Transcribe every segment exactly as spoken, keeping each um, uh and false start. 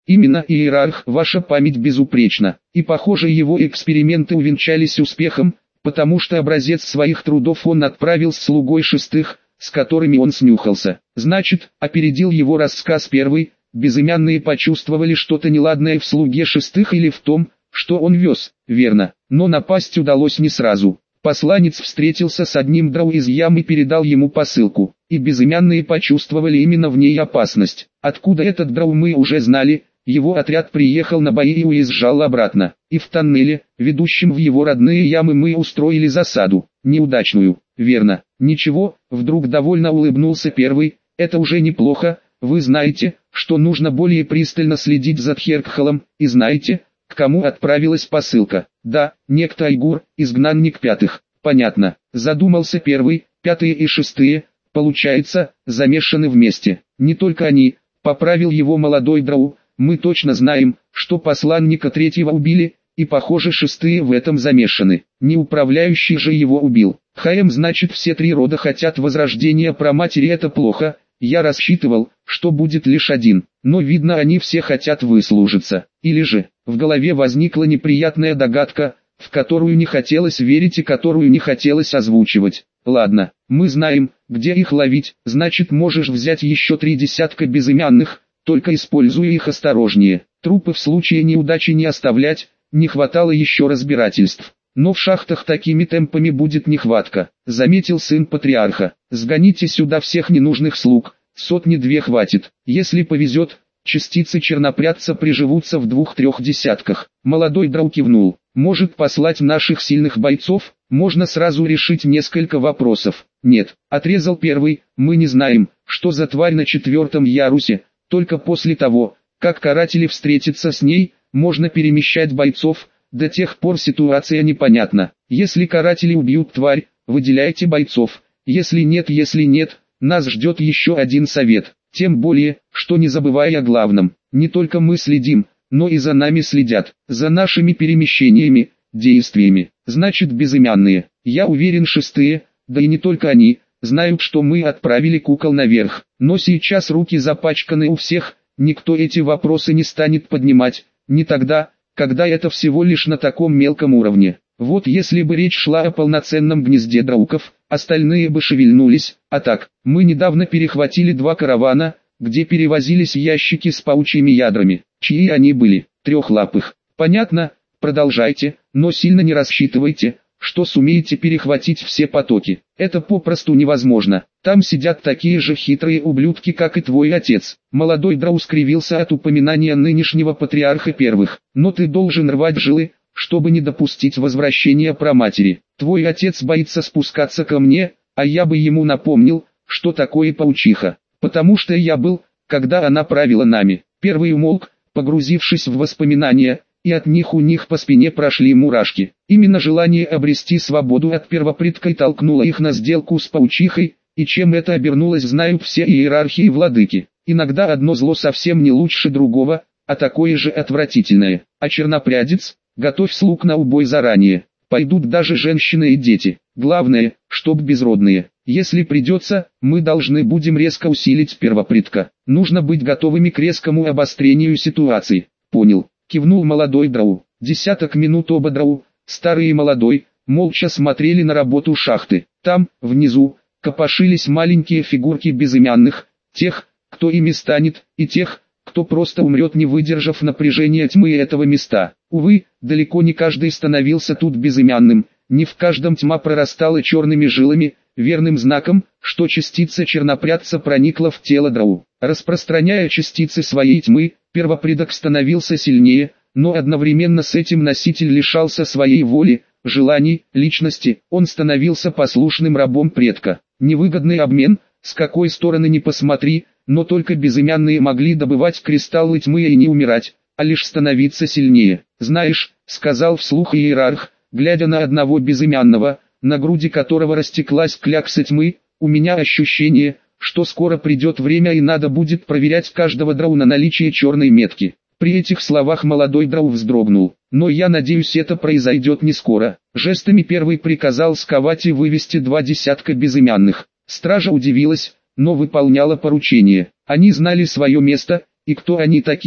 Именно иерарх, ваша память безупречна. И похоже, его эксперименты увенчались успехом, потому что образец своих трудов он отправил с слугой шестых, с которыми он снюхался. Значит, опередил его рассказ первый, безымянные почувствовали что-то неладное в слуге шестых или в том, что он вез, верно, но напасть удалось не сразу. Посланец встретился с одним драу из ям и передал ему посылку, и безымянные почувствовали именно в ней опасность. Откуда этот драу мы уже знали, его отряд приехал на бои и уезжал обратно, и в тоннеле, ведущем в его родные ямы, мы устроили засаду, неудачную, верно. Ничего, вдруг довольно улыбнулся первый, это уже неплохо, вы знаете, что нужно более пристально следить за Тхеркхалом, и знаете, к кому отправилась посылка. Да, некто Айгур, изгнанник пятых. Понятно. Задумался первый, пятые и шестые, получается, замешаны вместе. Не только они, поправил его молодой драу, мы точно знаем, что посланника третьего убили, и похоже шестые в этом замешаны. Не управляющий же его убил. Хаем, значит все три рода хотят возрождения праматери, это плохо. Я рассчитывал, что будет лишь один, но видно они все хотят выслужиться. Или же, в голове возникла неприятная догадка, в которую не хотелось верить и которую не хотелось озвучивать. Ладно, мы знаем, где их ловить, значит можешь взять еще три десятка безымянных, только используя их осторожнее. Трупы в случае неудачи не оставлять, не хватало еще разбирательств. Но в шахтах такими темпами будет нехватка, заметил сын патриарха. Сгоните сюда всех ненужных слуг, сотни-две хватит. Если повезет, частицы чернопрядца приживутся в двух-трех десятках. Молодой драу кивнул. Может послать наших сильных бойцов, можно сразу решить несколько вопросов. Нет, отрезал первый, мы не знаем, что за тварь на четвертом ярусе, только после того, как каратели встретятся с ней, можно перемещать бойцов. До тех пор ситуация непонятна. Если каратели убьют тварь, выделяйте бойцов. Если нет, если нет, нас ждет еще один совет. Тем более, что не забывая о главном, не только мы следим, но и за нами следят, за нашими перемещениями, действиями. Значит безымянные, я уверен шестые, да и не только они, знают, что мы отправили кукол наверх. Но сейчас руки запачканы у всех, никто эти вопросы не станет поднимать, не тогда, когда это всего лишь на таком мелком уровне. Вот если бы речь шла о полноценном гнезде драуков, остальные бы шевельнулись, а так, мы недавно перехватили два каравана, где перевозились ящики с паучьими ядрами. Чьи они были? Трехлапых. Понятно, продолжайте, но сильно не рассчитывайте, что сумеете перехватить все потоки. Это попросту невозможно. Там сидят такие же хитрые ублюдки, как и твой отец. Молодой драу скривился от упоминания нынешнего патриарха первых. Но ты должен рвать жилы, чтобы не допустить возвращения праматери. Твой отец боится спускаться ко мне, а я бы ему напомнил, что такое паучиха. Потому что я был, когда она правила нами. Первый умолк, погрузившись в воспоминания, и от них у них по спине прошли мурашки. Именно желание обрести свободу от первопредка толкнуло их на сделку с паучихой, и чем это обернулось, знают все иерархи и владыки. Иногда одно зло совсем не лучше другого, а такое же отвратительное. А чернопрядец, готовь слуг на убой заранее. Пойдут даже женщины и дети. Главное, чтоб безродные. Если придется, мы должны будем резко усилить первопредка. Нужно быть готовыми к резкому обострению ситуации. Понял. Кивнул молодой драу. Десяток минут оба драу, старый и молодой, молча смотрели на работу шахты. Там, внизу, копошились маленькие фигурки безымянных, тех, кто ими станет, и тех, кто просто умрет, не выдержав напряжения тьмы этого места. Увы, далеко не каждый становился тут безымянным, не в каждом тьма прорастала черными жилами, верным знаком, что частица чернопрядца проникла в тело драу. Распространяя частицы своей тьмы, первопредок становился сильнее, но одновременно с этим носитель лишался своей воли, желаний, личности, он становился послушным рабом предка. Невыгодный обмен, с какой стороны ни посмотри, но только безымянные могли добывать кристаллы тьмы и не умирать, а лишь становиться сильнее. «Знаешь», — сказал вслух иерарх, глядя на одного безымянного, на груди которого растеклась клякса тьмы, «у меня ощущение, что скоро придет время и надо будет проверять каждого драу на наличие черной метки». При этих словах молодой драу вздрогнул. «Но я надеюсь, это произойдет не скоро». Жестами первый приказал сковать и вывести два десятка безымянных. Стража удивилась, но выполняла поручение. Они знали свое место, и кто они такие,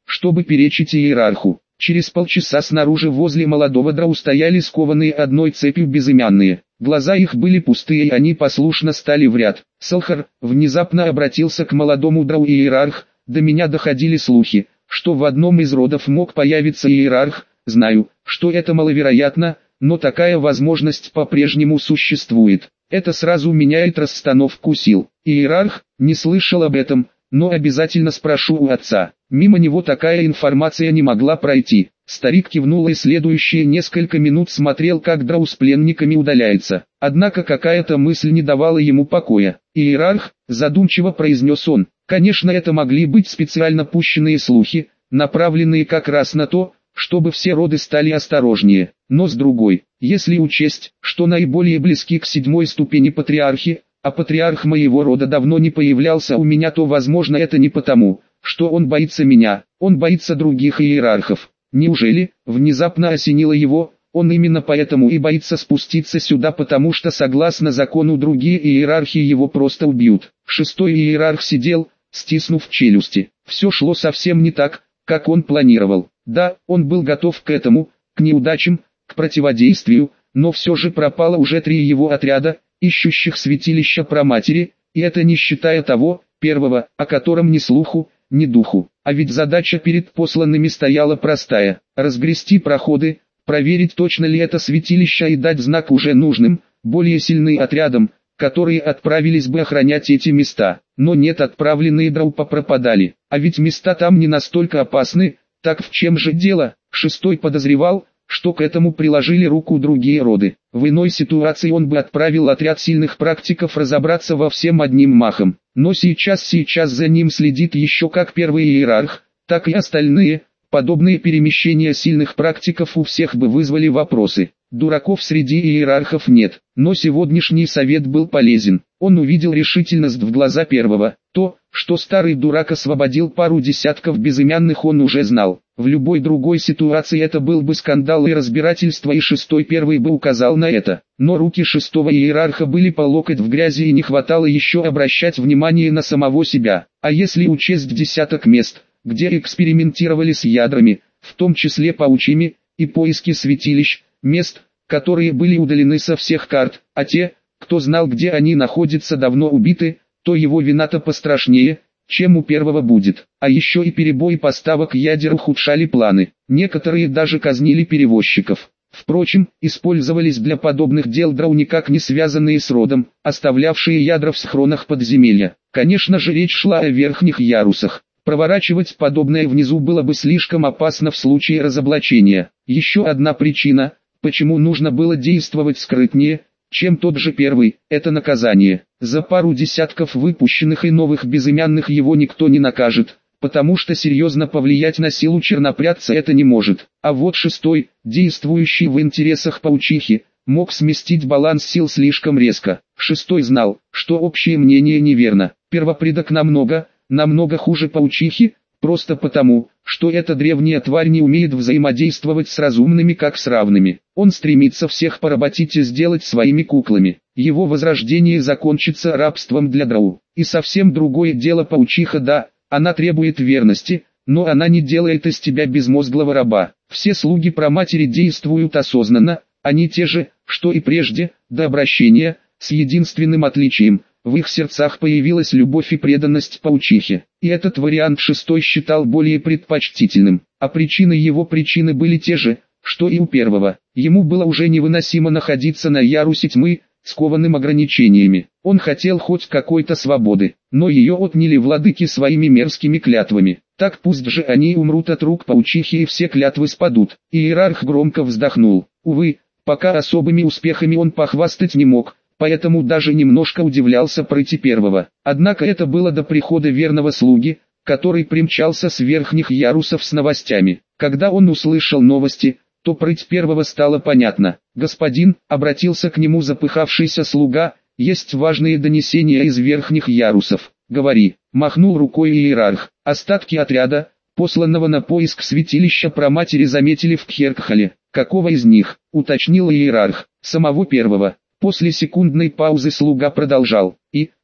чтобы перечить иерарху. Через полчаса снаружи возле молодого драу стояли скованные одной цепью безымянные. Глаза их были пустые, и они послушно стали в ряд. Салхар внезапно обратился к молодому драу: иерарх, до меня доходили слухи, что в одном из родов мог появиться иерарх. Знаю, что это маловероятно, но такая возможность по-прежнему существует. Это сразу меняет расстановку сил. Иерарх не слышал об этом, но обязательно спрошу у отца. Мимо него такая информация не могла пройти. Старик кивнул и следующие несколько минут смотрел, как драу с пленниками удаляется. Однако какая-то мысль не давала ему покоя. «Иерарх», задумчиво произнес он, — «конечно, это могли быть специально пущенные слухи, направленные как раз на то, чтобы все роды стали осторожнее. Но с другой, если учесть, что наиболее близки к седьмой ступени патриархи, а патриарх моего рода давно не появлялся у меня, то возможно это не потому, что он боится меня, он боится других иерархов. Неужели?» Внезапно осенило его, он именно поэтому и боится спуститься сюда, потому что согласно закону другие иерархи его просто убьют. Шестой иерарх сидел, стиснув челюсти. Все шло совсем не так, как он планировал. Да, он был готов к этому, к неудачам, к противодействию, но все же пропало уже три его отряда, ищущих святилища Праматери, и это не считая того, первого, о котором ни слуху, ни духу. А ведь задача перед посланными стояла простая – разгрести проходы, проверить, точно ли это святилище, и дать знак уже нужным, более сильным отрядам, которые отправились бы охранять эти места. Но нет, отправленные драу попропадали. А ведь места там не настолько опасны. Так в чем же дело? Шестой подозревал, что к этому приложили руку другие роды. В иной ситуации он бы отправил отряд сильных практиков разобраться во всем одним махом. Но сейчас сейчас за ним следит еще как первый иерарх, так и остальные. Подобные перемещения сильных практиков у всех бы вызвали вопросы. Дураков среди иерархов нет, но сегодняшний совет был полезен. Он увидел решительность в глаза первого. То, что старый дурак освободил пару десятков безымянных, он уже знал. В любой другой ситуации это был бы скандал и разбирательство, и шестой первый бы указал на это. Но руки шестого иерарха были по локоть в грязи, и не хватало еще обращать внимание на самого себя. А если учесть десяток мест, где экспериментировали с ядрами, в том числе паучьими, и поиски святилищ, мест, которые были удалены со всех карт, а те, кто знал, где они находятся, давно убиты, то его вина-то пострашнее, чем у первого будет. А еще и перебои поставок ядер ухудшали планы. Некоторые даже казнили перевозчиков. Впрочем, использовались для подобных дел драу, никак не связанные с родом, оставлявшие ядра в схронах подземелья. Конечно же, речь шла о верхних ярусах. Проворачивать подобное внизу было бы слишком опасно в случае разоблачения. Еще одна причина, почему нужно было действовать скрытнее, чем тот же первый, это наказание. За пару десятков выпущенных и новых безымянных его никто не накажет, потому что серьезно повлиять на силу чернопрядца это не может. А вот шестой, действующий в интересах паучихи, мог сместить баланс сил слишком резко. Шестой знал, что общее мнение неверно. Первопредок намного, намного хуже паучихи, просто потому, что эта древняя тварь не умеет взаимодействовать с разумными как с равными. Он стремится всех поработить и сделать своими куклами. Его возрождение закончится рабством для драу. И совсем другое дело паучиха, да, она требует верности, но она не делает из тебя безмозглого раба. Все слуги Праматери действуют осознанно, они те же, что и прежде, до обращения, с единственным отличием – в их сердцах появилась любовь и преданность паучихе. И этот вариант шестой считал более предпочтительным. А причины его причины были те же, что и у первого. Ему было уже невыносимо находиться на ярусе тьмы, скованным ограничениями. Он хотел хоть какой-то свободы, но ее отняли владыки своими мерзкими клятвами. Так пусть же они умрут от рук паучихи и все клятвы спадут. Иерарх громко вздохнул. Увы, пока особыми успехами он похвастать не мог. Поэтому даже немножко удивлялся пройти первого. Однако это было до прихода верного слуги, который примчался с верхних ярусов с новостями. Когда он услышал новости, то прыть первого стало понятно. «Господин», — обратился к нему запыхавшийся слуга, — «есть важные донесения из верхних ярусов». «Говори», — махнул рукой иерарх. Остатки отряда, посланного на поиск святилища Праматери, заметили в Кхеркхале. «Какого из них?» — уточнил иерарх. «Самого первого». После секундной паузы слуга продолжал. И,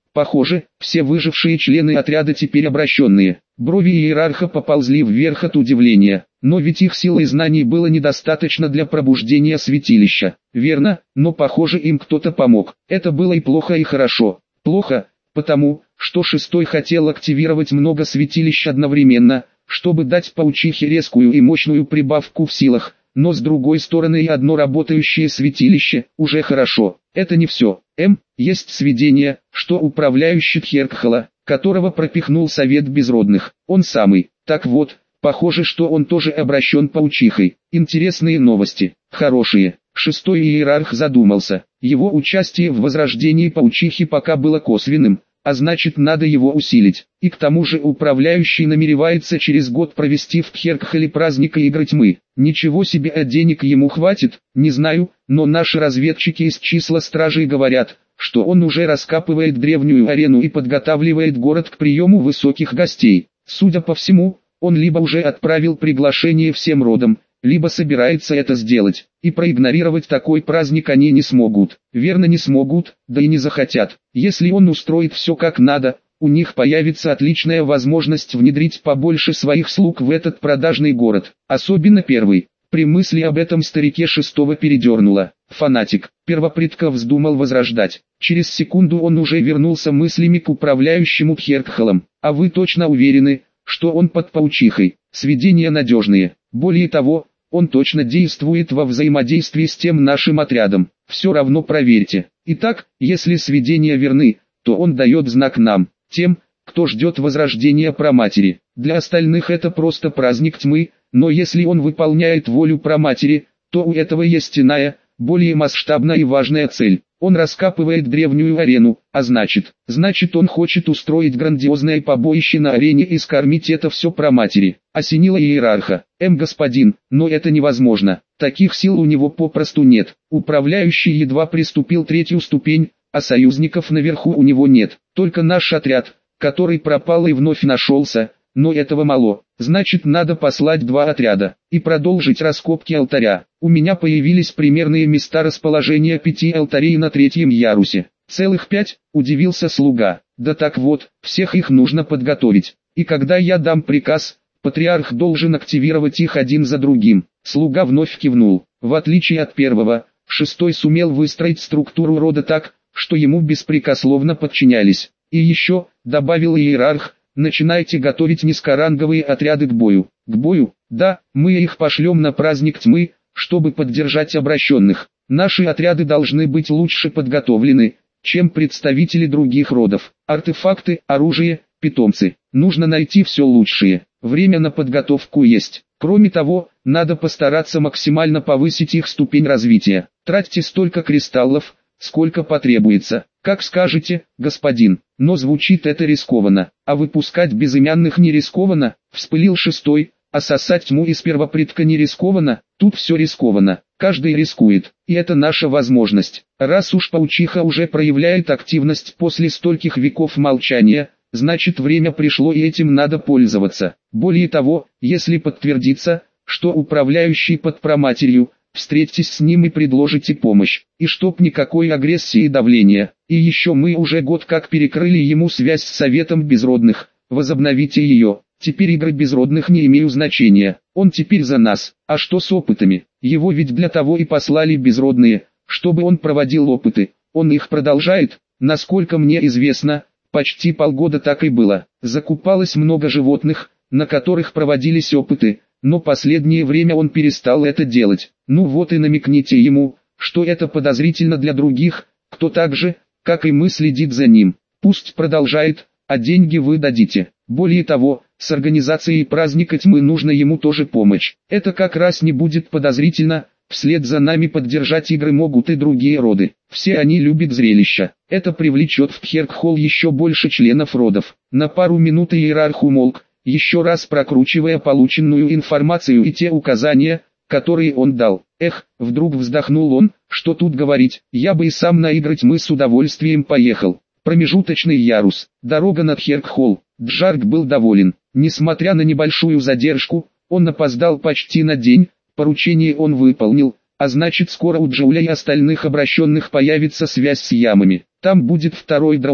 Похоже, все выжившие члены отряда теперь обращенные. Брови иерарха поползли вверх от удивления. Но ведь их силы и знаний было недостаточно для пробуждения святилища. Верно, но похоже им кто-то помог. Это было и плохо, и хорошо. Плохо, потому, что шестой хотел активировать много святилищ одновременно, чтобы дать паучихе резкую и мощную прибавку в силах. Но с другой стороны и одно работающее святилище уже хорошо. Это не все. М. Есть сведения, что управляющий Тхеркхала, которого пропихнул Совет Безродных, он самый. Так вот, похоже, что он тоже обращен паучихой. Интересные новости. Хорошие. Шестой иерарх задумался. Его участие в возрождении паучихи пока было косвенным, а значит надо его усилить. И к тому же управляющий намеревается через год провести в Тхеркхале праздника Игры Тьмы. Ничего себе, а денег ему хватит, не знаю, но наши разведчики из числа стражей говорят, что он уже раскапывает древнюю арену и подготавливает город к приему высоких гостей. Судя по всему, он либо уже отправил приглашение всем родам, либо собирается это сделать, и проигнорировать такой праздник они не смогут. Верно, не смогут, да и не захотят. Если он устроит все как надо, у них появится отличная возможность внедрить побольше своих слуг в этот продажный город, особенно первый. При мысли об этом старике шестого передернуло. Фанатик, первопредка вздумал возрождать. Через секунду он уже вернулся мыслями к управляющему Тхеркхалом. А вы точно уверены, что он под паучихой? Сведения надежные. Более того, он точно действует во взаимодействии с тем нашим отрядом. Все равно проверьте. Итак, если сведения верны, то он дает знак нам, тем, кто ждет возрождения Праматери. Для остальных это просто праздник тьмы, но если он выполняет волю Праматери, то у этого есть иная, более масштабная и важная цель. Он раскапывает древнюю арену, а значит, значит он хочет устроить грандиозное побоище на арене и скормить это все Праматери. Осенило иерарха. М. Господин, но это невозможно. Таких сил у него попросту нет. Управляющий едва приступил третью ступень, а союзников наверху у него нет. Только наш отряд, который пропал и вновь нашелся, но этого мало. Значит, надо послать два отряда и продолжить раскопки алтаря. У меня появились примерные места расположения пяти алтарей на третьем ярусе. Целых пять, удивился слуга. Да так вот, всех их нужно подготовить. И когда я дам приказ, патриарх должен активировать их один за другим. Слуга вновь кивнул. В отличие от первого, шестой сумел выстроить структуру рода так, что ему беспрекословно подчинялись. И еще, добавил иерарх, начинайте готовить низкоранговые отряды к бою. К бою? Да, мы их пошлем на праздник тьмы, чтобы поддержать обращенных. Наши отряды должны быть лучше подготовлены, чем представители других родов. Артефакты, оружие, питомцы. Нужно найти все лучшее. Время на подготовку есть. Кроме того, надо постараться максимально повысить их ступень развития. Тратьте столько кристаллов, сколько потребуется. Как скажете, господин, но звучит это рискованно. А выпускать безымянных не рискованно, вспылил шестой, а сосать тьму из первопредка не рискованно, тут все рискованно. Каждый рискует, и это наша возможность. Раз уж паучиха уже проявляет активность после стольких веков молчания, значит время пришло и этим надо пользоваться. Более того, если подтвердится, что управляющий под Праматерью, встретитесь с ним и предложите помощь, и чтоб никакой агрессии и давления. И еще мы уже год как перекрыли ему связь с Советом Безродных, возобновите ее. Теперь игры Безродных не имеют значения, он теперь за нас. А что с опытами? Его ведь для того и послали Безродные, чтобы он проводил опыты. Он их продолжает, насколько мне известно, почти полгода так и было. Закупалось много животных, на которых проводились опыты, но последнее время он перестал это делать. Ну вот и намекните ему, что это подозрительно для других, кто так же, как и мы, следит за ним. Пусть продолжает, а деньги вы дадите. Более того, с организацией праздника тьмы нужно ему тоже помощь. Это как раз не будет подозрительно, вслед за нами поддержать игры могут и другие роды. Все они любят зрелища. Это привлечет в Тхеркхол еще больше членов родов. На пару минут иерарх умолк, еще раз прокручивая полученную информацию и те указания, которые он дал. Эх, вдруг вздохнул он, что тут говорить, я бы и сам на игры тьмы с удовольствием поехал. Промежуточный ярус, дорога на Тхеркхол. Джарк был доволен. Несмотря на небольшую задержку, он опоздал почти на день, поручение он выполнил, а значит скоро у Джоуля и остальных обращенных появится связь с ямами. Там будет второй друг,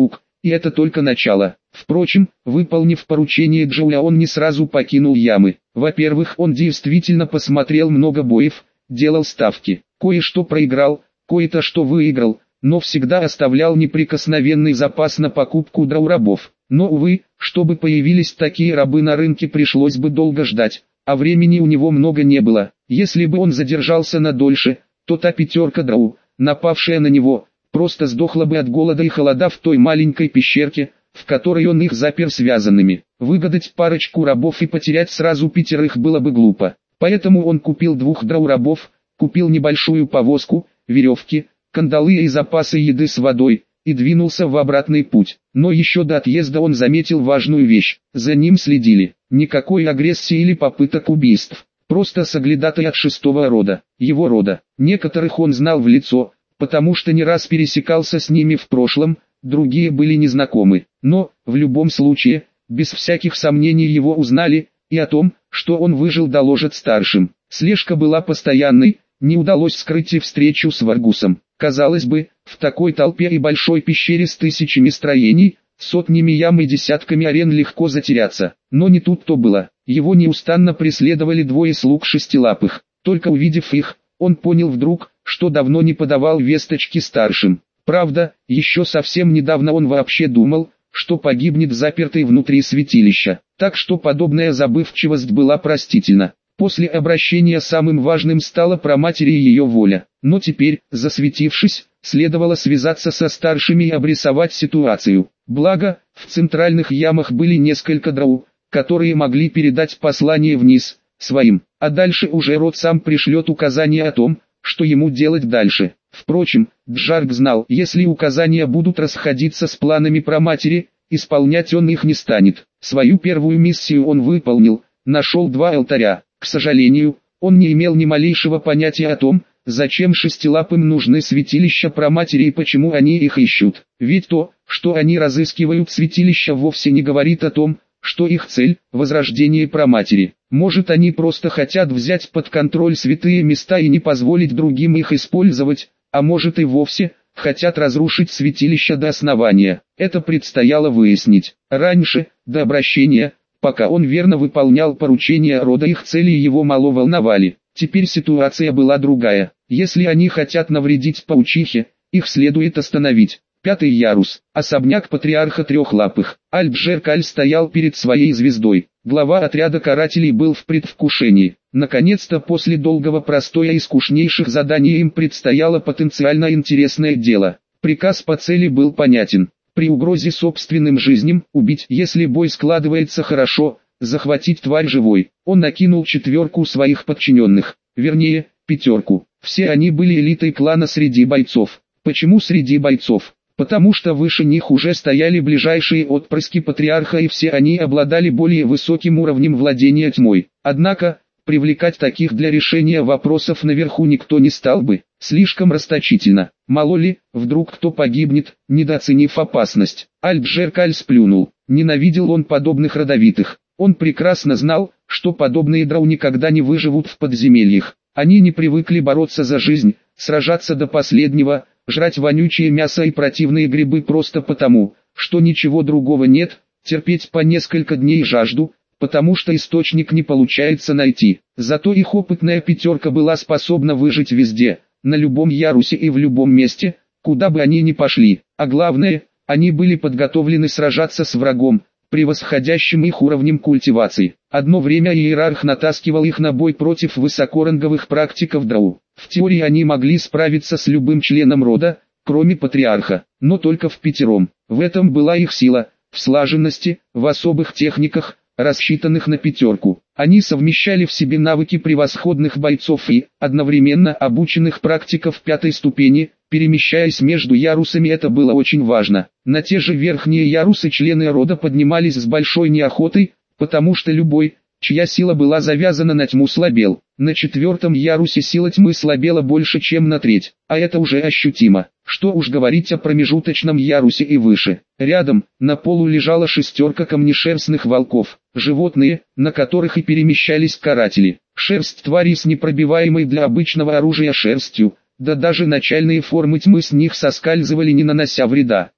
и это только начало. Впрочем, выполнив поручение Джоуля, он не сразу покинул ямы. Во-первых, он действительно посмотрел много боев, делал ставки, кое-что проиграл, кое-то что выиграл, но всегда оставлял неприкосновенный запас на покупку драу-рабов. Но, увы, чтобы появились такие рабы на рынке, пришлось бы долго ждать, а времени у него много не было. Если бы он задержался надольше, то та пятерка драу, напавшая на него, просто сдохла бы от голода и холода в той маленькой пещерке, в которой он их запер связанными. Выгадать парочку рабов и потерять сразу пятерых было бы глупо. Поэтому он купил двух драу-рабов, купил небольшую повозку, веревки, кандалы и запасы еды с водой, и двинулся в обратный путь. Но еще до отъезда он заметил важную вещь: за ним следили. Никакой агрессии или попыток убийств, просто соглядатай от шестого рода, его рода. Некоторых он знал в лицо, потому что не раз пересекался с ними в прошлом, другие были незнакомы. Но, в любом случае, без всяких сомнений его узнали, и о том, что он выжил, доложат старшим. Слежка была постоянной, не удалось скрыть и встречу с Варгусом. Казалось бы, в такой толпе и большой пещере с тысячами строений, сотнями ям и десятками арен легко затеряться. Но не тут-то было. Его неустанно преследовали двое слуг шестилапых. Только увидев их, он понял вдруг, что давно не подавал весточки старшим. Правда, еще совсем недавно он вообще думал, что погибнет запертый внутри святилища. Так что подобная забывчивость была простительна. После обращения самым важным стала праматери и ее воля. Но теперь, засветившись, следовало связаться со старшими и обрисовать ситуацию. Благо, в центральных ямах были несколько драу, которые могли передать послание вниз, своим, а дальше уже род сам пришлет указания о том, что ему делать дальше. Впрочем, Джарг знал, если указания будут расходиться с планами праматери, исполнять он их не станет. Свою первую миссию он выполнил, нашел два алтаря. К сожалению, он не имел ни малейшего понятия о том, зачем шестилапым нужны святилища праматери и почему они их ищут. Ведь то, что они разыскивают святилища, вовсе не говорит о том, что их цель – возрождение праматери. Может, они просто хотят взять под контроль святые места и не позволить другим их использовать, а может и вовсе хотят разрушить святилище до основания. Это предстояло выяснить. Раньше, до обращения, пока он верно выполнял поручения рода, их цели его мало волновали. Теперь ситуация была другая. Если они хотят навредить паучихе, их следует остановить. Пятый ярус. Особняк патриарха трехлапых. Альт-Джеркаль стоял перед своей звездой. Глава отряда карателей был в предвкушении. Наконец-то после долгого простоя и скучнейших заданий им предстояло потенциально интересное дело. Приказ по цели был понятен. При угрозе собственным жизням, убить, если бой складывается хорошо, захватить тварь живой. Он накинул четверку своих подчиненных, вернее, пятерку. Все они были элитой клана среди бойцов. Почему среди бойцов? Потому что выше них уже стояли ближайшие отпрыски патриарха, и все они обладали более высоким уровнем владения тьмой. Однако, привлекать таких для решения вопросов наверху никто не стал бы. Слишком расточительно. Мало ли, вдруг кто погибнет, недооценив опасность. Альт-Джеркаль сплюнул. Ненавидел он подобных родовитых. Он прекрасно знал, что подобные драу никогда не выживут в подземельях. Они не привыкли бороться за жизнь, сражаться до последнего, жрать вонючее мясо и противные грибы просто потому, что ничего другого нет, терпеть по несколько дней жажду, потому что источник не получается найти. Зато их опытная пятерка была способна выжить везде, на любом ярусе и в любом месте, куда бы они ни пошли. А главное, они были подготовлены сражаться с врагом, превосходящим их уровнем культивации. Одно время иерарх натаскивал их на бой против высокоранговых практиков драу. В теории они могли справиться с любым членом рода, кроме патриарха, но только впятером. В этом была их сила, в слаженности, в особых техниках, рассчитанных на пятерку. Они совмещали в себе навыки превосходных бойцов и, одновременно, обученных практиков пятой ступени. Перемещаясь между ярусами, это было очень важно. На те же верхние ярусы члены рода поднимались с большой неохотой, потому что любой, чья сила была завязана на тьму, слабел. На четвертом ярусе сила тьмы слабела больше, чем на треть, а это уже ощутимо. Что уж говорить о промежуточном ярусе и выше. Рядом, на полу лежала шестерка камнешерстных волков, животные, на которых и перемещались каратели. Шерсть тварей с непробиваемой для обычного оружия шерстью, да даже начальные формы тьмы с них соскальзывали, не нанося вреда.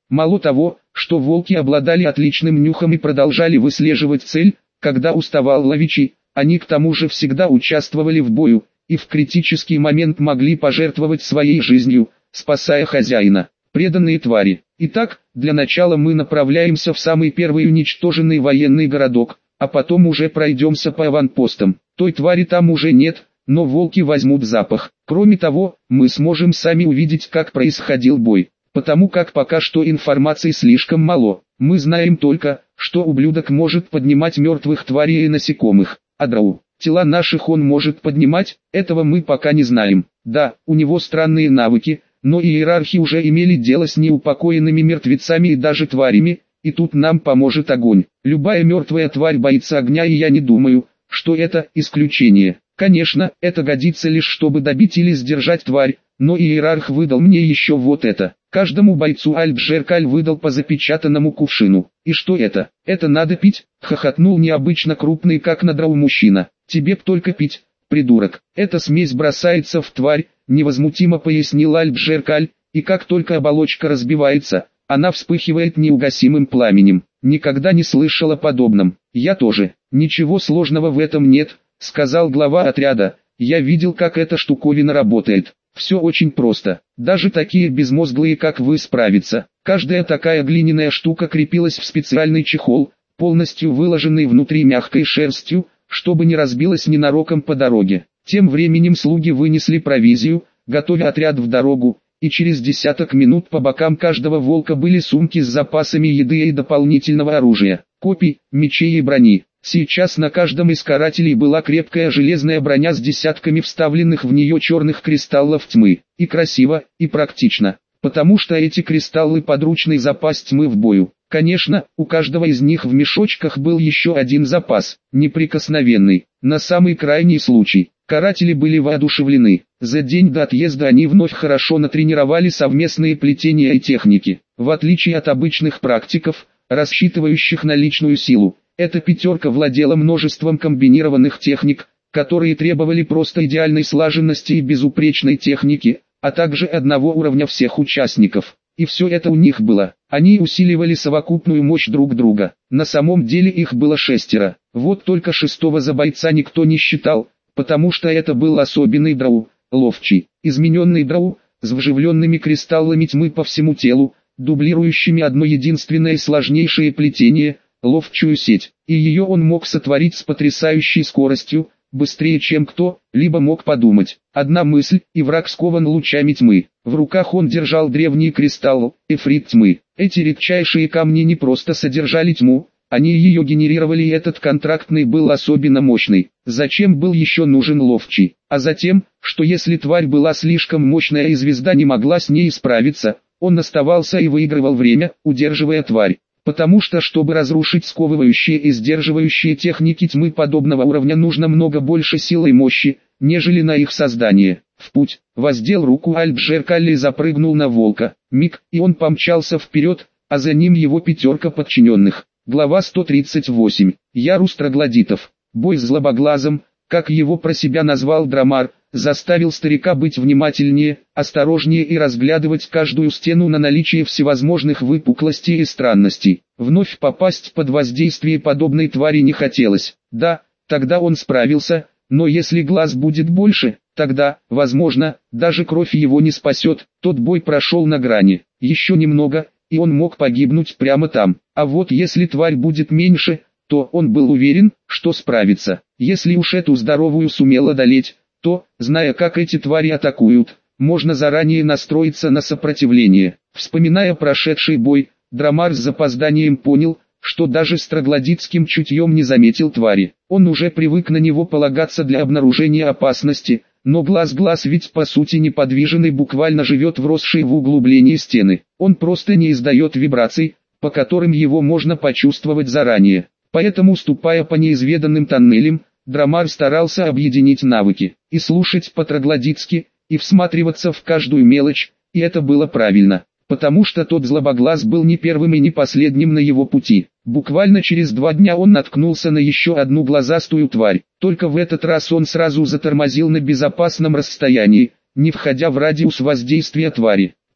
Мало того, что волки обладали отличным нюхом и продолжали выслеживать цель, когда уставал ловичий, они к тому же всегда участвовали в бою, и в критический момент могли пожертвовать своей жизнью, спасая хозяина. Преданные твари. Итак, для начала мы направляемся в самый первый уничтоженный военный городок, а потом уже пройдемся по аванпостам. Той твари там уже нет, но волки возьмут запах. Кроме того, мы сможем сами увидеть, как происходил бой. Потому как пока что информации слишком мало. Мы знаем только, что ублюдок может поднимать мертвых тварей и насекомых. А драу, тела наших он может поднимать, этого мы пока не знаем. Да, у него странные навыки, но иерархи уже имели дело с неупокоенными мертвецами и даже тварями, и тут нам поможет огонь. Любая мертвая тварь боится огня, и я не думаю, что это исключение. Конечно, это годится лишь чтобы добить или сдержать тварь, но иерарх выдал мне еще вот это. Каждому бойцу Альб-Жеркаль выдал по запечатанному кувшину. И что это? Это надо пить? Хохотнул необычно крупный как на драу мужчина. Тебе б только пить, придурок. Эта смесь бросается в тварь, невозмутимо пояснил Альб-Жеркаль, и как только оболочка разбивается, она вспыхивает неугасимым пламенем. Никогда не слышал о подобном. Я тоже. Ничего сложного в этом нет, сказал глава отряда. Я видел, как эта штуковина работает. Все очень просто. Даже такие безмозглые, как вы, справятся. Каждая такая глиняная штука крепилась в специальный чехол, полностью выложенный внутри мягкой шерстью, чтобы не разбилась ненароком по дороге. Тем временем слуги вынесли провизию, готовя отряд в дорогу, и через десяток минут по бокам каждого волка были сумки с запасами еды и дополнительного оружия, копий, мечей и брони. Сейчас на каждом из карателей была крепкая железная броня с десятками вставленных в нее черных кристаллов тьмы. И красиво, и практично, потому что эти кристаллы подручный запас тьмы в бою. Конечно, у каждого из них в мешочках был еще один запас, неприкосновенный, на самый крайний случай. Каратели были воодушевлены. За день до отъезда они вновь хорошо натренировали совместные плетения и техники. В отличие от обычных практиков, рассчитывающих на личную силу, эта пятерка владела множеством комбинированных техник, которые требовали просто идеальной слаженности и безупречной техники, а также одного уровня всех участников. И все это у них было. Они усиливали совокупную мощь друг друга. На самом деле их было шестеро. Вот только шестого за бойца никто не считал, потому что это был особенный драу, ловчий, измененный драу, с вживленными кристаллами тьмы по всему телу, дублирующими одно единственное сложнейшее плетение – ловчую сеть, и ее он мог сотворить с потрясающей скоростью, быстрее чем кто-либо мог подумать. Одна мысль, и враг скован лучами тьмы. В руках он держал древний кристалл, эфрит тьмы. Эти редчайшие камни не просто содержали тьму, они ее генерировали, и этот контрактный был особенно мощный. Зачем был еще нужен ловчий? А затем, что если тварь была слишком мощная и звезда не могла с ней справиться, он оставался и выигрывал время, удерживая тварь. Потому что чтобы разрушить сковывающие и сдерживающие техники тьмы подобного уровня нужно много больше силы и мощи, нежели на их создание. В путь, воздел руку Альб-Жеркаль и запрыгнул на волка. Миг, и он помчался вперед, а за ним его пятерка подчиненных. Глава сто тридцать восемь. Ярус троглодитов. Бой с злобоглазом, как его про себя назвал Драмар, заставил старика быть внимательнее, осторожнее и разглядывать каждую стену на наличие всевозможных выпуклостей и странностей. Вновь попасть под воздействие подобной твари не хотелось. Да, тогда он справился, но если глаз будет больше, тогда, возможно, даже кровь его не спасет. Тот бой прошел на грани. Еще немного, и он мог погибнуть прямо там. А вот если тварь будет меньше, то он был уверен, что справится. Если уж эту здоровую сумел одолеть, то, зная, как эти твари атакуют, можно заранее настроиться на сопротивление. Вспоминая прошедший бой, Драмар с запозданием понял, что даже с троглодитским чутьем не заметил твари. Он уже привык на него полагаться для обнаружения опасности, но глаз-глаз ведь по сути неподвижен и буквально живет вросшей в углублении стены. Он просто не издает вибраций, по которым его можно почувствовать заранее. Поэтому, ступая по неизведанным тоннелям, Драмар старался объединить навыки, и слушать по-троглодитски, и всматриваться в каждую мелочь, и это было правильно, потому что тот злобоглаз был не первым и не последним на его пути. Буквально через два дня он наткнулся на еще одну глазастую тварь, только в этот раз он сразу затормозил на безопасном расстоянии, не входя в радиус воздействия твари.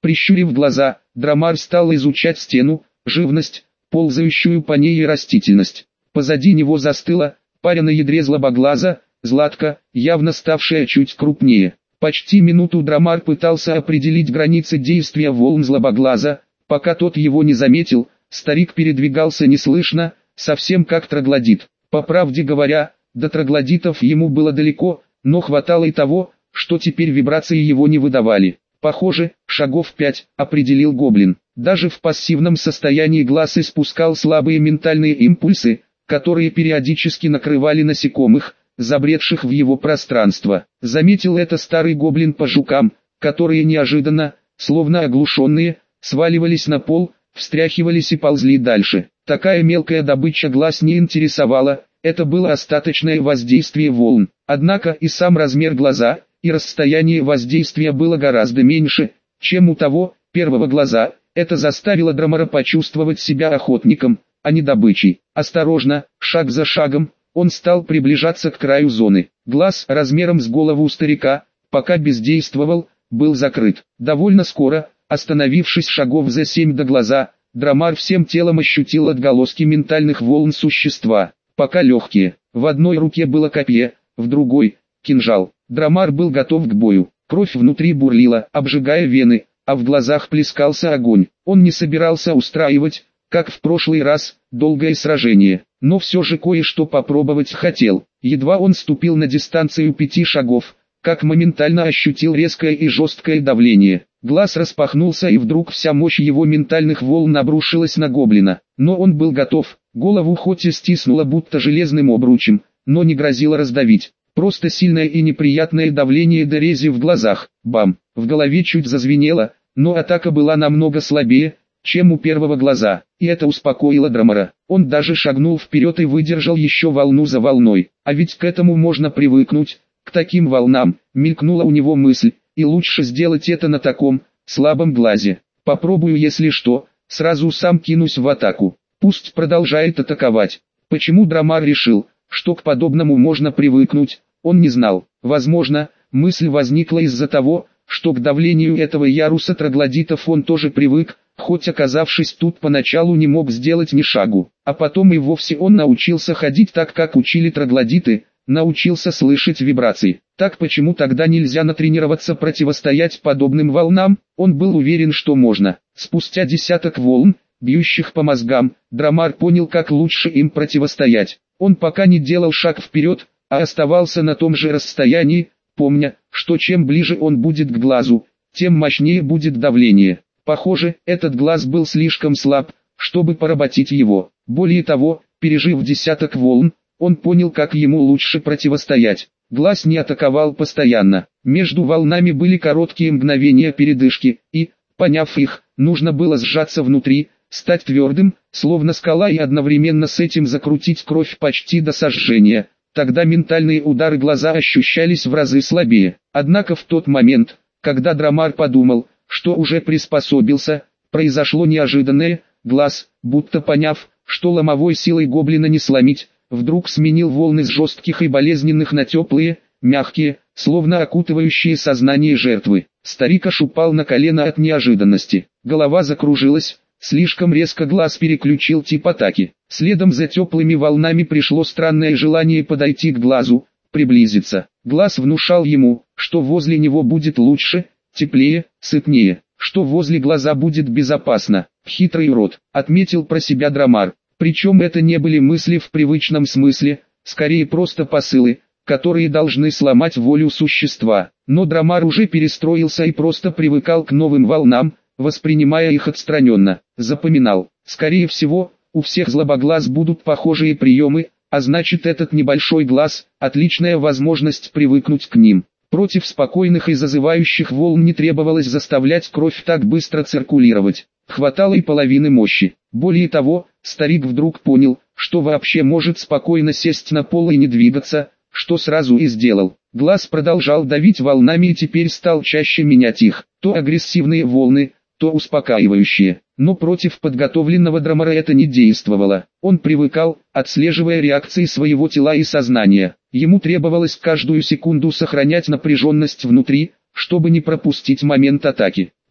Прищурив глаза, Драмар стал изучать стену, живность, ползающую по ней и растительность. Позади него застыла, паря на ядре злобоглаза, Златка, явно ставшая чуть крупнее. Почти минуту Драмар пытался определить границы действия волн злобоглаза, пока тот его не заметил, старик передвигался неслышно, совсем как троглодит. По правде говоря, до троглодитов ему было далеко, но хватало и того, что теперь вибрации его не выдавали. Похоже, шагов пять, определил гоблин. Даже в пассивном состоянии глаз испускал слабые ментальные импульсы, которые периодически накрывали насекомых, забредших в его пространство. Заметил это старый гоблин по жукам, которые неожиданно, словно оглушенные, сваливались на пол, встряхивались и ползли дальше. Такая мелкая добыча глаз не интересовала, это было остаточное воздействие волн. Однако и сам размер глаза, и расстояние воздействия было гораздо меньше, чем у того, первого глаза. Это заставило Драмара почувствовать себя охотником, а не добычей. Осторожно, шаг за шагом, он стал приближаться к краю зоны. Глаз размером с голову старика, пока бездействовал, был закрыт. Довольно скоро, остановившись шагов за семь до глаза, Драмар всем телом ощутил отголоски ментальных волн существа. Пока легкие. В одной руке было копье, в другой — кинжал. Драмар был готов к бою. Кровь внутри бурлила, обжигая вены, а в глазах плескался огонь. Он не собирался устраивать, как в прошлый раз, долгое сражение, но все же кое-что попробовать хотел. Едва он ступил на дистанцию пяти шагов, как моментально ощутил резкое и жесткое давление. Глаз распахнулся, и вдруг вся мощь его ментальных волн обрушилась на гоблина. Но он был готов, голову хоть и стиснуло будто железным обручем, но не грозило раздавить. Просто сильное и неприятное давление до рези в глазах. Бам! В голове чуть зазвенело, но атака была намного слабее, чем у первого глаза, и это успокоило Драмара. Он даже шагнул вперед и выдержал еще волну за волной. А ведь к этому можно привыкнуть, к таким волнам, мелькнула у него мысль, и лучше сделать это на таком, слабом глазе. Попробую, если что, сразу сам кинусь в атаку. Пусть продолжает атаковать. Почему Драмар решил, что к подобному можно привыкнуть, он не знал. Возможно, мысль возникла из-за того, что к давлению этого яруса троглодитов он тоже привык, хоть оказавшись тут поначалу не мог сделать ни шагу. А потом и вовсе он научился ходить так, как учили троглодиты, научился слышать вибрации. Так почему тогда нельзя натренироваться противостоять подобным волнам? Он был уверен, что можно. Спустя десяток волн, бьющих по мозгам, Драмар понял, как лучше им противостоять. Он пока не делал шаг вперед, а оставался на том же расстоянии, помня, что чем ближе он будет к глазу, тем мощнее будет давление. Похоже, этот глаз был слишком слаб, чтобы поработить его. Более того, пережив десяток волн, он понял, как ему лучше противостоять. Глаз не атаковал постоянно. Между волнами были короткие мгновения передышки, и, поняв их, нужно было сжаться внутри, стать твердым, словно скала, и одновременно с этим закрутить кровь почти до сожжения. Тогда ментальные удары глаза ощущались в разы слабее. Однако в тот момент, когда Драмар подумал, что уже приспособился, произошло неожиданное. Глаз, будто поняв, что ломовой силой гоблина не сломить, вдруг сменил волны с жестких и болезненных на теплые, мягкие, словно окутывающие сознание жертвы. Старик аж упал на колено от неожиданности. Голова закружилась, слишком резко глаз переключил тип атаки. Следом за теплыми волнами пришло странное желание подойти к глазу, приблизиться. Глаз внушал ему, что возле него будет лучше, теплее, сытнее, что возле глаза будет безопасно. Хитрый урод, отметил про себя Драмар. Причем это не были мысли в привычном смысле, скорее просто посылы, которые должны сломать волю существа. Но Драмар уже перестроился и просто привыкал к новым волнам, воспринимая их отстраненно. Запоминал. Скорее всего, у всех злобоглаз будут похожие приемы, а значит, этот небольшой глаз – отличная возможность привыкнуть к ним. Против спокойных и зазывающих волн не требовалось заставлять кровь так быстро циркулировать. Хватало и половины мощи. Более того, старик вдруг понял, что вообще может спокойно сесть на пол и не двигаться, что сразу и сделал. Глаз продолжал давить волнами и теперь стал чаще менять их. То агрессивные волны, то успокаивающие. Но против подготовленного Драмара это не действовало. Он привыкал, отслеживая реакции своего тела и сознания. Ему требовалось каждую секунду сохранять напряженность внутри, чтобы не пропустить момент атаки.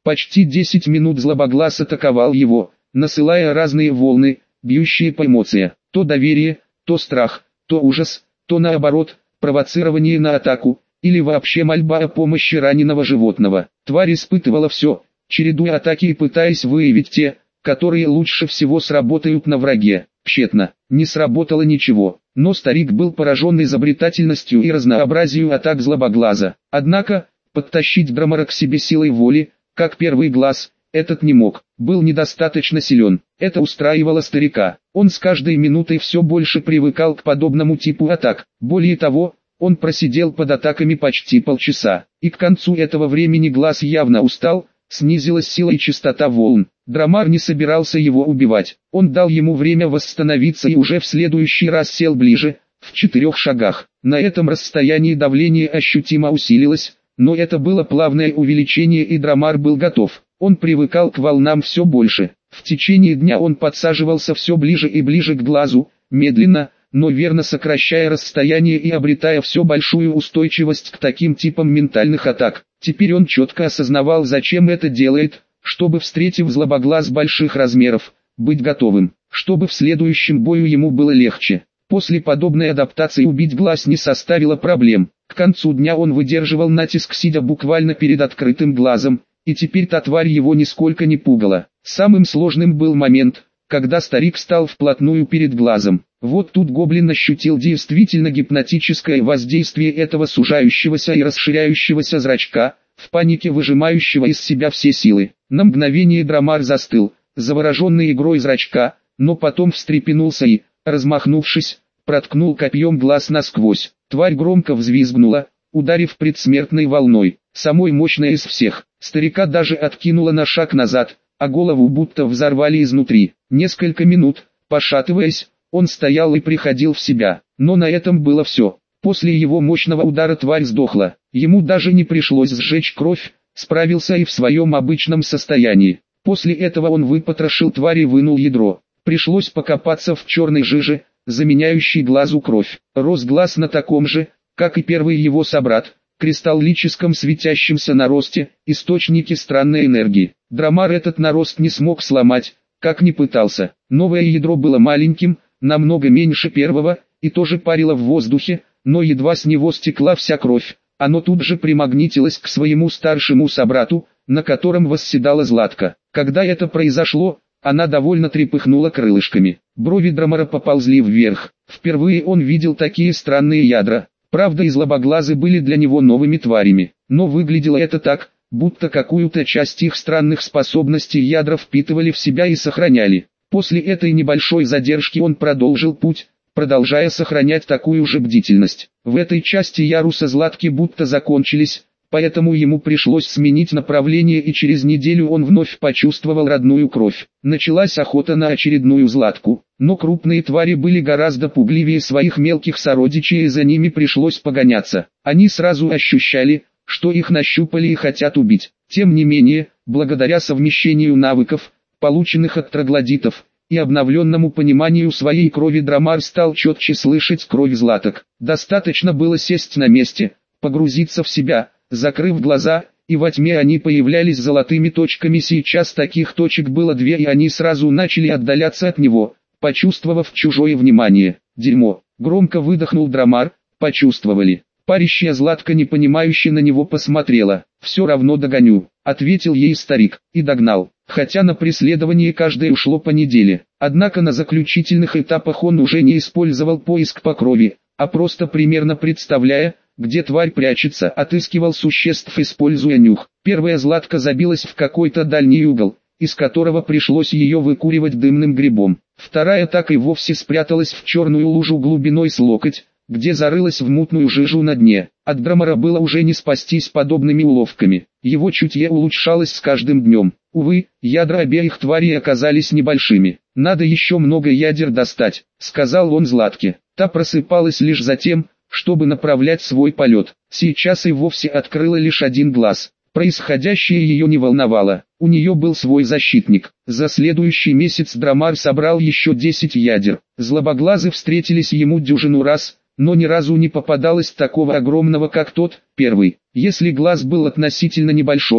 Почти десять минут злобоглаз атаковал его, насылая разные волны, бьющие по эмоциям. То доверие, то страх, то ужас, то наоборот, провоцирование на атаку, или вообще мольба о помощи раненого животного. Тварь испытывала все, чередуя атаки и пытаясь выявить те, которые лучше всего сработают на враге. Тщетно, не сработало ничего, но старик был поражен изобретательностью и разнообразием атак злобоглаза. Однако, подтащить Драмара к себе силой воли, как первый глаз, этот не мог, был недостаточно силен. Это устраивало старика. Он с каждой минутой все больше привыкал к подобному типу атак. Более того, он просидел под атаками почти полчаса, и к концу этого времени глаз явно устал, снизилась сила и частота волн. Драмар не собирался его убивать, он дал ему время восстановиться и уже в следующий раз сел ближе, в четырех шагах. На этом расстоянии давление ощутимо усилилось, но это было плавное увеличение и Драмар был готов. Он привыкал к волнам все больше. В течение дня он подсаживался все ближе и ближе к глазу, медленно, но верно сокращая расстояние и обретая все большую устойчивость к таким типам ментальных атак. Теперь он четко осознавал, зачем это делает, чтобы, встретив злобоглаз больших размеров, быть готовым, чтобы в следующем бою ему было легче. После подобной адаптации убить глаз не составило проблем. К концу дня он выдерживал натиск, сидя буквально перед открытым глазом, и теперь та тварь его нисколько не пугала. Самым сложным был момент, когда старик стал вплотную перед глазом. Вот тут гоблин ощутил действительно гипнотическое воздействие этого сужающегося и расширяющегося зрачка, в панике выжимающего из себя все силы. На мгновение Драмар застыл, завороженный игрой зрачка, но потом встрепенулся и, размахнувшись, проткнул копьем глаз насквозь. Тварь громко взвизгнула, ударив предсмертной волной, самой мощной из всех. Старика даже откинуло на шаг назад, а голову будто взорвали изнутри. Несколько минут, пошатываясь, он стоял и приходил в себя, но на этом было все. После его мощного удара тварь сдохла, ему даже не пришлось сжечь кровь, справился и в своем обычном состоянии. После этого он выпотрошил тварь и вынул ядро. Пришлось покопаться в черной жиже, заменяющей глазу кровь. Рос глаз на таком же, как и первый его собрат, кристаллическом светящемся наросте, источнике странной энергии. Драмар этот нарост не смог сломать, как ни пытался. Новое ядро было маленьким, намного меньше первого, и тоже парило в воздухе, но едва с него стекла вся кровь, оно тут же примагнитилось к своему старшему собрату, на котором восседала Златка. Когда это произошло, она довольно трепыхнула крылышками. Брови Драмара поползли вверх. Впервые он видел такие странные ядра. Правда, и злобоглазы были для него новыми тварями, но выглядело это так, будто какую-то часть их странных способностей ядра впитывали в себя и сохраняли. После этой небольшой задержки он продолжил путь, продолжая сохранять такую же бдительность. В этой части яруса Златки будто закончились, поэтому ему пришлось сменить направление, и через неделю он вновь почувствовал родную кровь. Началась охота на очередную Златку, но крупные твари были гораздо пугливее своих мелких сородичей, и за ними пришлось погоняться. Они сразу ощущали, что их нащупали и хотят убить. Тем не менее, благодаря совмещению навыков, полученных от троглодитов, и обновленному пониманию своей крови, Драмар стал четче слышать кровь Златок. Достаточно было сесть на месте, погрузиться в себя, закрыв глаза, и во тьме они появлялись золотыми точками. Сейчас таких точек было две, и они сразу начали отдаляться от него, почувствовав чужое внимание. «Дерьмо!» — громко выдохнул Драмар. «Почувствовали». Парящая Златка непонимающе на него посмотрела. «Все равно догоню», — ответил ей старик, и догнал. Хотя на преследование каждое ушло по неделе. Однако на заключительных этапах он уже не использовал поиск по крови, а просто примерно представляя, где тварь прячется, отыскивал существ, используя нюх. Первая Златка забилась в какой-то дальний угол, из которого пришлось ее выкуривать дымным грибом. Вторая так и вовсе спряталась в черную лужу глубиной с локоть, где зарылась в мутную жижу на дне. От Драмара было уже не спастись подобными уловками. Его чутье улучшалось с каждым днем. Увы, ядра обеих тварей оказались небольшими. «Надо еще много ядер достать», — сказал он Златке. Та просыпалась лишь затем, чтобы направлять свой полет. Сейчас и вовсе открыла лишь один глаз. Происходящее ее не волновало. У нее был свой защитник. За следующий месяц Драмар собрал еще десять ядер. Злобоглазы встретились ему дюжину раз, но ни разу не попадалось такого огромного, как тот, первый. Если глаз был относительно небольшой,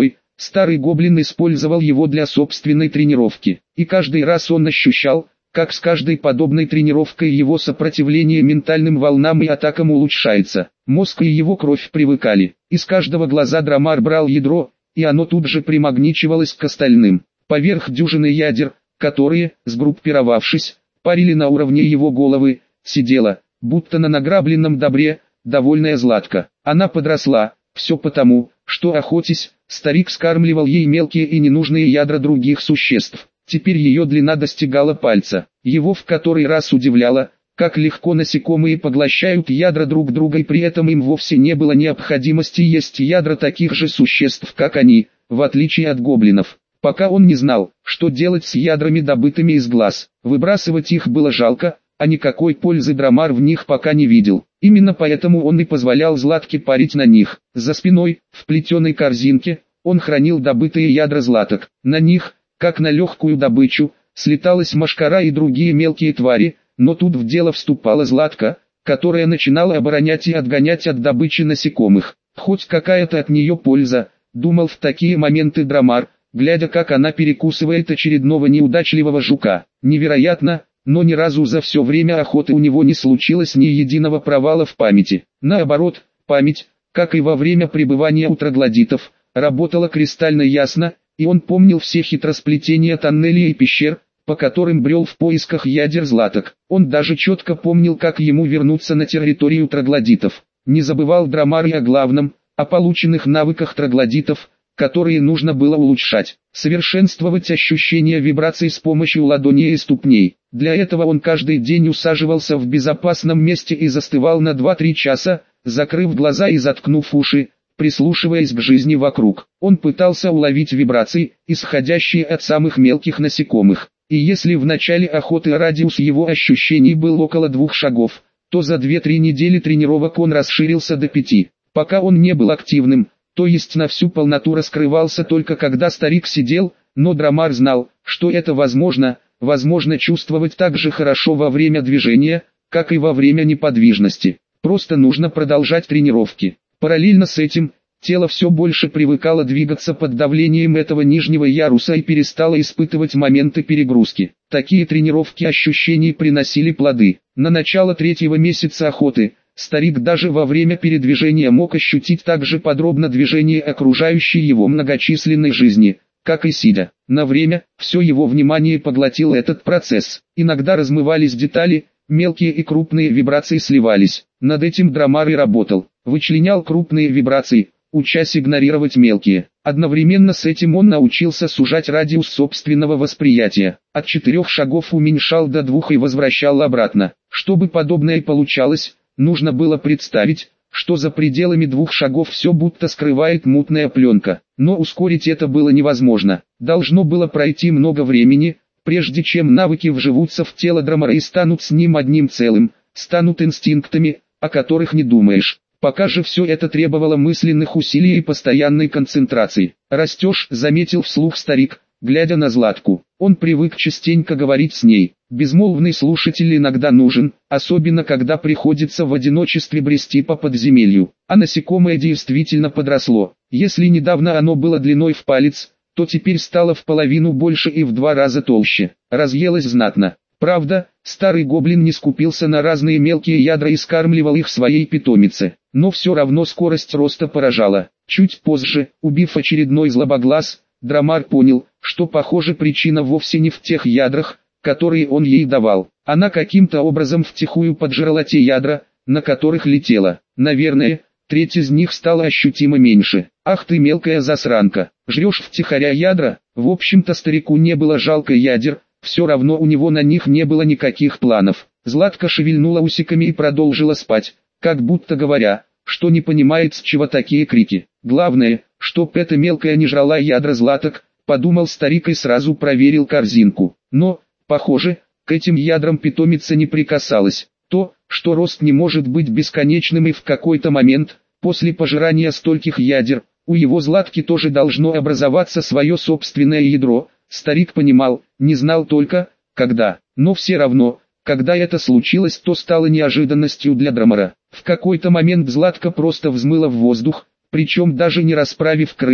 Старый гоблин использовал его для собственной тренировки, и каждый раз он ощущал, как с каждой подобной тренировкой его сопротивление ментальным волнам и атакам улучшается. Мозг и его кровь привыкали. Из каждого глаза Драмар брал ядро, и оно тут же примагничивалось к остальным. Поверх дюжины ядер, которые, сгруппировавшись, парили на уровне его головы, сидела, будто на награбленном добре, довольная Златка. Она подросла, все потому, что, охотясь, старик скармливал ей мелкие и ненужные ядра других существ. Теперь ее длина достигала пальца. Его в который раз удивляло, как легко насекомые поглощают ядра друг друга, и при этом им вовсе не было необходимости есть ядра таких же существ, как они, в отличие от гоблинов. Пока он не знал, что делать с ядрами, добытыми из глаз. Выбрасывать их было жалко, а никакой пользы Драмар в них пока не видел. Именно поэтому он и позволял Златке парить на них. За спиной, в плетеной корзинке, он хранил добытые ядра златок. На них, как на легкую добычу, слеталась мошкара и другие мелкие твари, но тут в дело вступала Златка, которая начинала оборонять и отгонять от добычи насекомых. Хоть какая-то от нее польза, думал в такие моменты Драмар, глядя, как она перекусывает очередного неудачливого жука. Невероятно, но ни разу за все время охоты у него не случилось ни единого провала в памяти. Наоборот, память, как и во время пребывания у троглодитов, работала кристально ясно, и он помнил все хитросплетения тоннелей и пещер, по которым брел в поисках ядер златок. Он даже четко помнил, как ему вернуться на территорию троглодитов. Не забывал Драмар и о главном, о полученных навыках троглодитов, которые нужно было улучшать, совершенствовать ощущение вибраций с помощью ладоней и ступней. Для этого он каждый день усаживался в безопасном месте и застывал на два-три часа, закрыв глаза и заткнув уши, прислушиваясь к жизни вокруг. Он пытался уловить вибрации, исходящие от самых мелких насекомых. И если в начале охоты радиус его ощущений был около двух шагов, то за две-три недели тренировок он расширился до пяти. Пока он не был активным, то есть на всю полноту раскрывался только когда старик сидел, но Драмар знал, что это возможно, возможно чувствовать так же хорошо во время движения, как и во время неподвижности. Просто нужно продолжать тренировки. Параллельно с этим, тело все больше привыкало двигаться под давлением этого нижнего яруса и перестало испытывать моменты перегрузки. Такие тренировки ощущений приносили плоды. На начало третьего месяца охоты, старик даже во время передвижения мог ощутить так же подробно движение окружающей его многочисленной жизни, как и сидя. На время, все его внимание поглотил этот процесс. Иногда размывались детали, мелкие и крупные вибрации сливались. Над этим Драмар и работал. Вычленял крупные вибрации, учась игнорировать мелкие. Одновременно с этим он научился сужать радиус собственного восприятия. От четырех шагов уменьшал до двух и возвращал обратно. Чтобы подобное получалось, нужно было представить, что за пределами двух шагов все будто скрывает мутная пленка. Но ускорить это было невозможно. Должно было пройти много времени, прежде чем навыки вживутся в тело Драмара и станут с ним одним целым, станут инстинктами, о которых не думаешь. Пока же все это требовало мысленных усилий и постоянной концентрации. «Растешь», — заметил вслух старик, глядя на Златку. Он привык частенько говорить с ней. Безмолвный слушатель иногда нужен, особенно когда приходится в одиночестве брести по подземелью. А насекомое действительно подросло. Если недавно оно было длиной в палец, то теперь стало в половину больше и в два раза толще. Разъелось знатно. Правда, старый гоблин не скупился на разные мелкие ядра и скармливал их своей питомице. Но все равно скорость роста поражала. Чуть позже, убив очередной злобоглаз, Драмар понял, что похоже причина вовсе не в тех ядрах, которые он ей давал. Она каким-то образом втихую поджрала те ядра, на которых летела. Наверное, треть из них стала ощутимо меньше. «Ах ты мелкая засранка, жрешь втихаря ядра?» В общем-то старику не было жалко ядер, все равно у него на них не было никаких планов. Златка шевельнула усиками и продолжила спать, как будто говоря, что не понимает, с чего такие крики. Главное, чтоб эта мелкая не жрала ядра златок, подумал старик и сразу проверил корзинку. Но, похоже, к этим ядрам питомица не прикасалась. То, что рост не может быть бесконечным и в какой-то момент, после пожирания стольких ядер, у его Златки тоже должно образоваться свое собственное ядро, старик понимал, не знал только, когда. Но все равно, когда это случилось, то стало неожиданностью для Драмара. В какой-то момент Златка просто взмыла в воздух, причем даже не расправив крылья,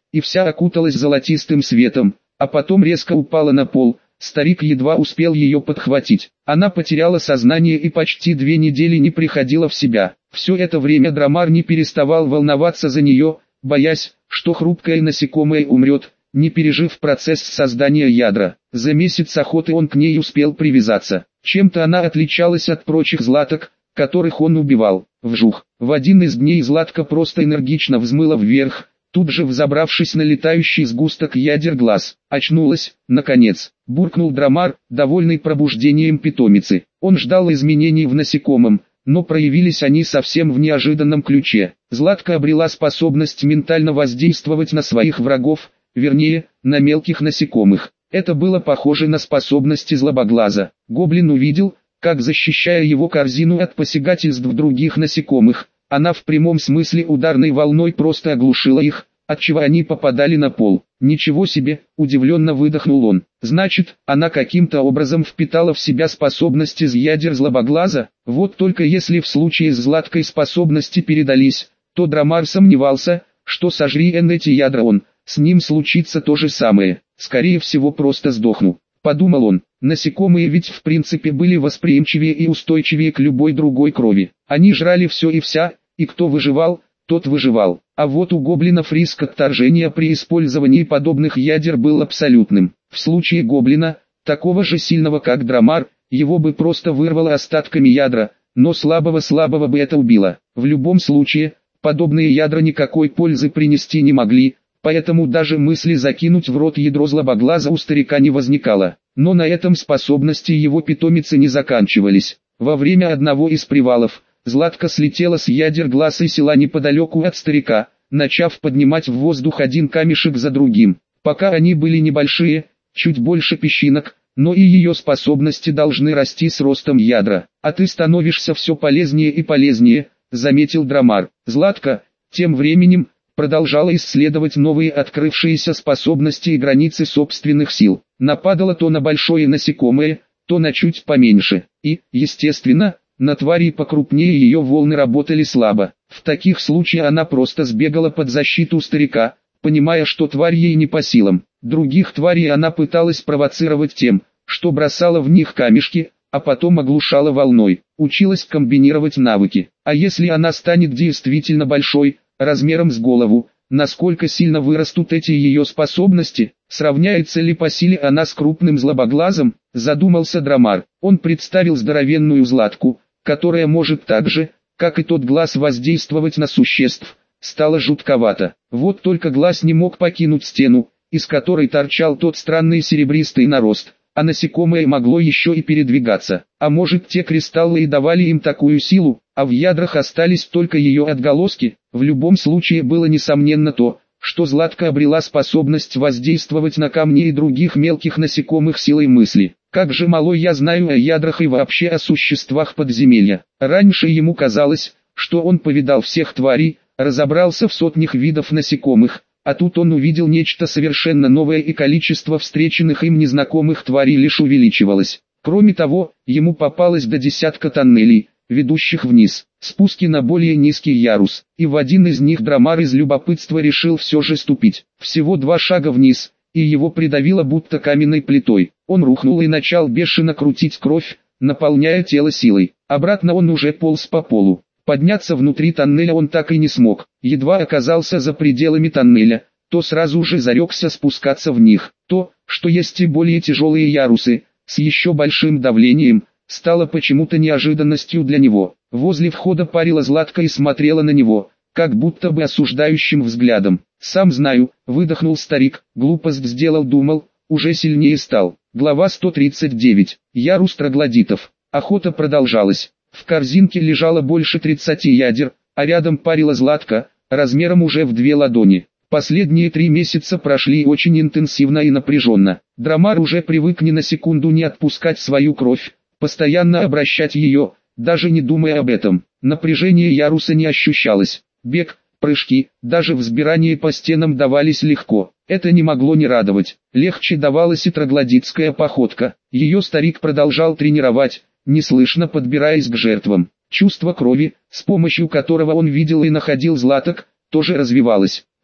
и вся окуталась золотистым светом, а потом резко упала на пол. Старик едва успел ее подхватить. Она потеряла сознание и почти две недели не приходила в себя. Все это время Драмар не переставал волноваться за нее, боясь, что хрупкое насекомое умрет, не пережив процесс создания ядра. За месяц охоты он к ней успел привязаться. Чем-то она отличалась от прочих златок, которых он убивал. Вжух! В один из дней златка просто энергично взмыла вверх, тут же взобравшись на летающий сгусток ядер глаз. Очнулась, наконец, буркнул Драмар, довольный пробуждением питомицы. Он ждал изменений в насекомом, но проявились они совсем в неожиданном ключе. Златка обрела способность ментально воздействовать на своих врагов, вернее, на мелких насекомых. Это было похоже на способности злобоглаза. Гоблин увидел, как, защищая его корзину от посягательств других насекомых, она в прямом смысле ударной волной просто оглушила их, отчего они попадали на пол. «Ничего себе!» – удивленно выдохнул он. «Значит, она каким-то образом впитала в себя способности из ядер злобоглаза? Вот только если в случае с Златкой способности передались, то Драмар сомневался, что сожри Эн эти ядра он, с ним случится то же самое. Скорее всего просто сдохну», – подумал он. Насекомые ведь в принципе были восприимчивее и устойчивее к любой другой крови. Они жрали все и вся, и кто выживал, тот выживал. А вот у гоблинов риск отторжения при использовании подобных ядер был абсолютным. В случае гоблина, такого же сильного как Драмар, его бы просто вырвало остатками ядра, но слабого-слабого бы это убило. В любом случае, подобные ядра никакой пользы принести не могли, поэтому даже мысли закинуть в рот ядро злобоглаза у старика не возникало. Но на этом способности его питомицы не заканчивались. Во время одного из привалов, Златка слетела с ядер глаз и села неподалеку от старика, начав поднимать в воздух один камешек за другим. Пока они были небольшие, чуть больше песчинок, но и ее способности должны расти с ростом ядра. «А ты становишься все полезнее и полезнее», — заметил Драмар. Златка, тем временем, продолжала исследовать новые открывшиеся способности и границы собственных сил. Нападала то на большое насекомое, то на чуть поменьше. И, естественно, на твари покрупнее ее волны работали слабо. В таких случаях она просто сбегала под защиту старика, понимая, что тварь ей не по силам. Других тварей она пыталась провоцировать тем, что бросала в них камешки, а потом оглушала волной. Училась комбинировать навыки. А если она станет действительно большой, размером с голову, насколько сильно вырастут эти ее способности, сравняется ли по силе она с крупным злобоглазом, задумался Драмар. Он представил здоровенную Златку, которая может так же, как и тот глаз, воздействовать на существ. Стало жутковато. Вот только глаз не мог покинуть стену, из которой торчал тот странный серебристый нарост, а насекомое могло еще и передвигаться. А может, те кристаллы и давали им такую силу, а в ядрах остались только ее отголоски? В любом случае было несомненно то, что Златка обрела способность воздействовать на камни и других мелких насекомых силой мысли. Как же мало я знаю о ядрах и вообще о существах подземелья. Раньше ему казалось, что он повидал всех тварей, разобрался в сотнях видов насекомых, а тут он увидел нечто совершенно новое, и количество встреченных им незнакомых тварей лишь увеличивалось. Кроме того, ему попалось до десятка тоннелей, ведущих вниз, спуски на более низкий ярус, и в один из них Драмар из любопытства решил все же ступить. Всего два шага вниз, и его придавило будто каменной плитой. Он рухнул и начал бешено крутить кровь, наполняя тело силой. Обратно он уже полз по полу. Подняться внутри тоннеля он так и не смог. Едва оказался за пределами тоннеля, то сразу же зарекся спускаться в них. То, что есть и более тяжелые ярусы, с еще большим давлением, стало почему-то неожиданностью для него. Возле входа парила Златка и смотрела на него, как будто бы осуждающим взглядом. «Сам знаю», — выдохнул старик, глупость сделал, думал, уже сильнее стал. Глава сто тридцать девять. Ярус троглодитов. Охота продолжалась. В корзинке лежало больше тридцати ядер, а рядом парила Златка, размером уже в две ладони. Последние три месяца прошли очень интенсивно и напряженно. Драмар уже привык ни на секунду не отпускать свою кровь, постоянно обращать ее, даже не думая об этом. Напряжение яруса не ощущалось. Бег, прыжки, даже взбирание по стенам давались легко. Это не могло не радовать. Легче давалась и троглодитская походка. Ее старик продолжал тренировать, неслышно подбираясь к жертвам. Чувство крови, с помощью которого он видел и находил златок, тоже развивалось.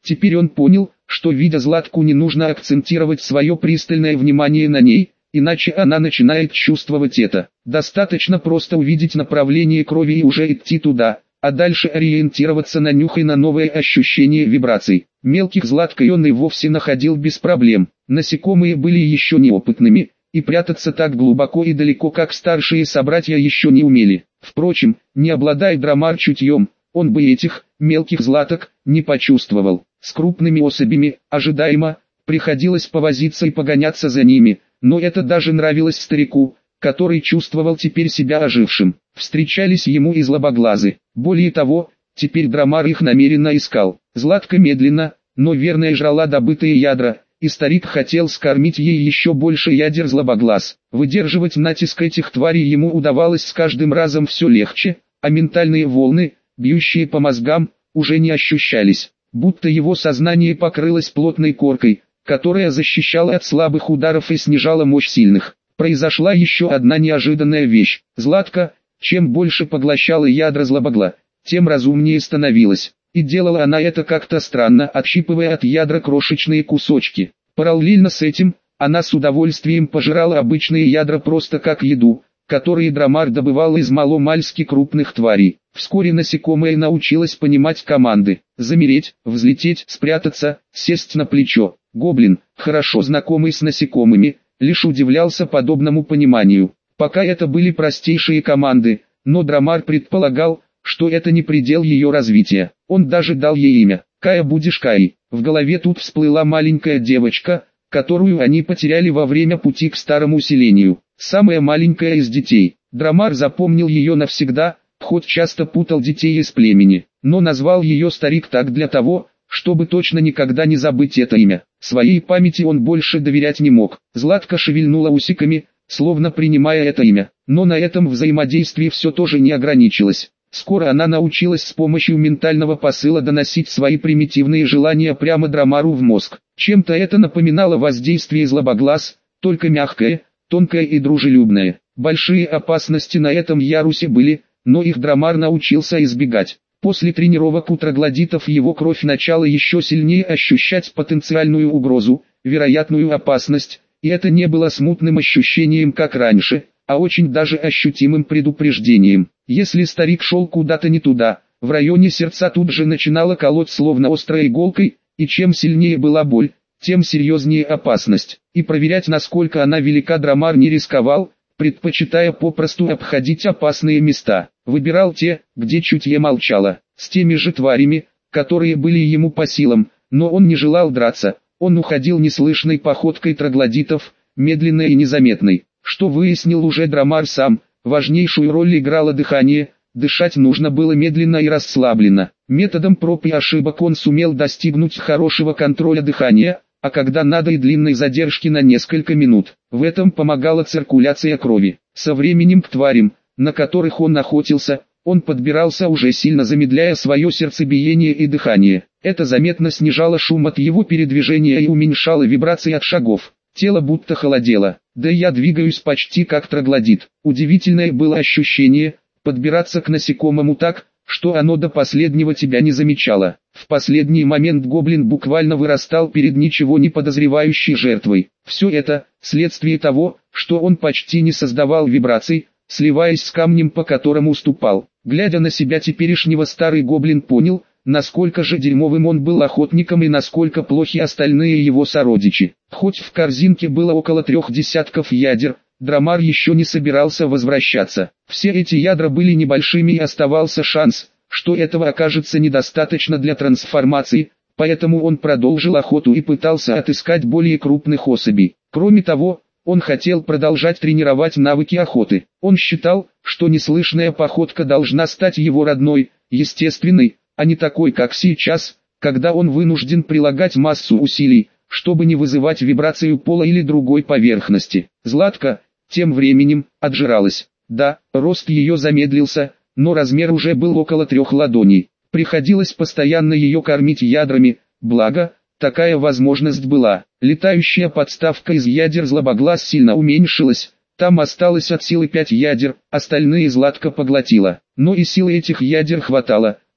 Теперь он понял, что видя Златку не нужно акцентировать свое пристальное внимание на ней, иначе она начинает чувствовать это. Достаточно просто увидеть направление крови и уже идти туда, а дальше ориентироваться на нюх и на новые ощущения вибраций. Мелких Златкой он и вовсе находил без проблем. Насекомые были еще неопытными, и прятаться так глубоко и далеко, как старшие собратья, еще не умели. Впрочем, не обладая Драмар чутьем, он бы этих, мелких Златок, не почувствовал. С крупными особями, ожидаемо, приходилось повозиться и погоняться за ними, но это даже нравилось старику, который чувствовал теперь себя ожившим. Встречались ему и злобоглазы. Более того, теперь Драмар их намеренно искал. Златка медленно, но верно жрала добытые ядра, и старик хотел скормить ей еще больше ядер злобоглаз. Выдерживать натиск этих тварей ему удавалось с каждым разом все легче, а ментальные волны, бьющие по мозгам, уже не ощущались. Будто его сознание покрылось плотной коркой, которая защищала от слабых ударов и снижала мощь сильных. Произошла еще одна неожиданная вещь. Златка, чем больше поглощала ядра злобогла, тем разумнее становилась. И делала она это как-то странно, отщипывая от ядра крошечные кусочки. Параллельно с этим, она с удовольствием пожирала обычные ядра просто как еду, которые Драмар добывал из маломальски крупных тварей. Вскоре насекомое научилось понимать команды: замереть, взлететь, спрятаться, сесть на плечо. Гоблин, хорошо знакомый с насекомыми, лишь удивлялся подобному пониманию. Пока это были простейшие команды, но Драмар предполагал, что это не предел ее развития. Он даже дал ей имя. Кая, будешь Каей. В голове тут всплыла маленькая девочка, которую они потеряли во время пути к старому селению. Самая маленькая из детей. Драмар запомнил ее навсегда, хоть часто путал детей из племени. Но назвал ее старик так для того, чтобы точно никогда не забыть это имя. Своей памяти он больше доверять не мог. Златка шевельнула усиками, словно принимая это имя. Но на этом взаимодействии все тоже не ограничилось. Скоро она научилась с помощью ментального посыла доносить свои примитивные желания прямо Драмару в мозг. Чем-то это напоминало воздействие злобоглаз, только мягкое, тонкое и дружелюбное. Большие опасности на этом ярусе были, но их Драмар научился избегать. После тренировок у троглодитов его кровь начала еще сильнее ощущать потенциальную угрозу, вероятную опасность, и это не было смутным ощущением как раньше, а очень даже ощутимым предупреждением. Если старик шел куда-то не туда, в районе сердца тут же начинало колоть словно острой иголкой, и чем сильнее была боль, тем серьезнее опасность. И проверять, насколько она велика, Драмар не рисковал, предпочитая попросту обходить опасные места. Выбирал те, где чутье молчало, с теми же тварями, которые были ему по силам, но он не желал драться. Он уходил неслышной походкой троглодитов, медленной и незаметной. Что выяснил уже Драмар сам, важнейшую роль играло дыхание, дышать нужно было медленно и расслабленно. Методом проб и ошибок он сумел достигнуть хорошего контроля дыхания, а когда надо и длинной задержки на несколько минут. В этом помогала циркуляция крови. Со временем к тварям, на которых он охотился, он подбирался уже сильно замедляя свое сердцебиение и дыхание. Это заметно снижало шум от его передвижения и уменьшало вибрации от шагов. Тело будто холодело. Да я двигаюсь почти как троглодит. Удивительное было ощущение, подбираться к насекомому так, что оно до последнего тебя не замечало. В последний момент гоблин буквально вырастал перед ничего не подозревающей жертвой. Все это – следствие того, что он почти не создавал вибраций, сливаясь с камнем, по которому ступал. Глядя на себя теперешнего, старый гоблин понял, насколько же дерьмовым он был охотником и насколько плохи остальные его сородичи. Хоть в корзинке было около трех десятков ядер, Драмар еще не собирался возвращаться. Все эти ядра были небольшими и оставался шанс, что этого окажется недостаточно для трансформации, поэтому он продолжил охоту и пытался отыскать более крупных особей. Кроме того, он хотел продолжать тренировать навыки охоты. Он считал, что неслышная походка должна стать его родной, естественной, а не такой, как сейчас, когда он вынужден прилагать массу усилий, чтобы не вызывать вибрацию пола или другой поверхности. Златка, тем временем, отжиралась. Да, рост ее замедлился, но размер уже был около трех ладоней. Приходилось постоянно ее кормить ядрами, благо, такая возможность была. Летающая подставка из ядер злобоглаз сильно уменьшилась, там осталось от силы пять ядер, остальные Златка поглотила. Но и силы этих ядер хватало,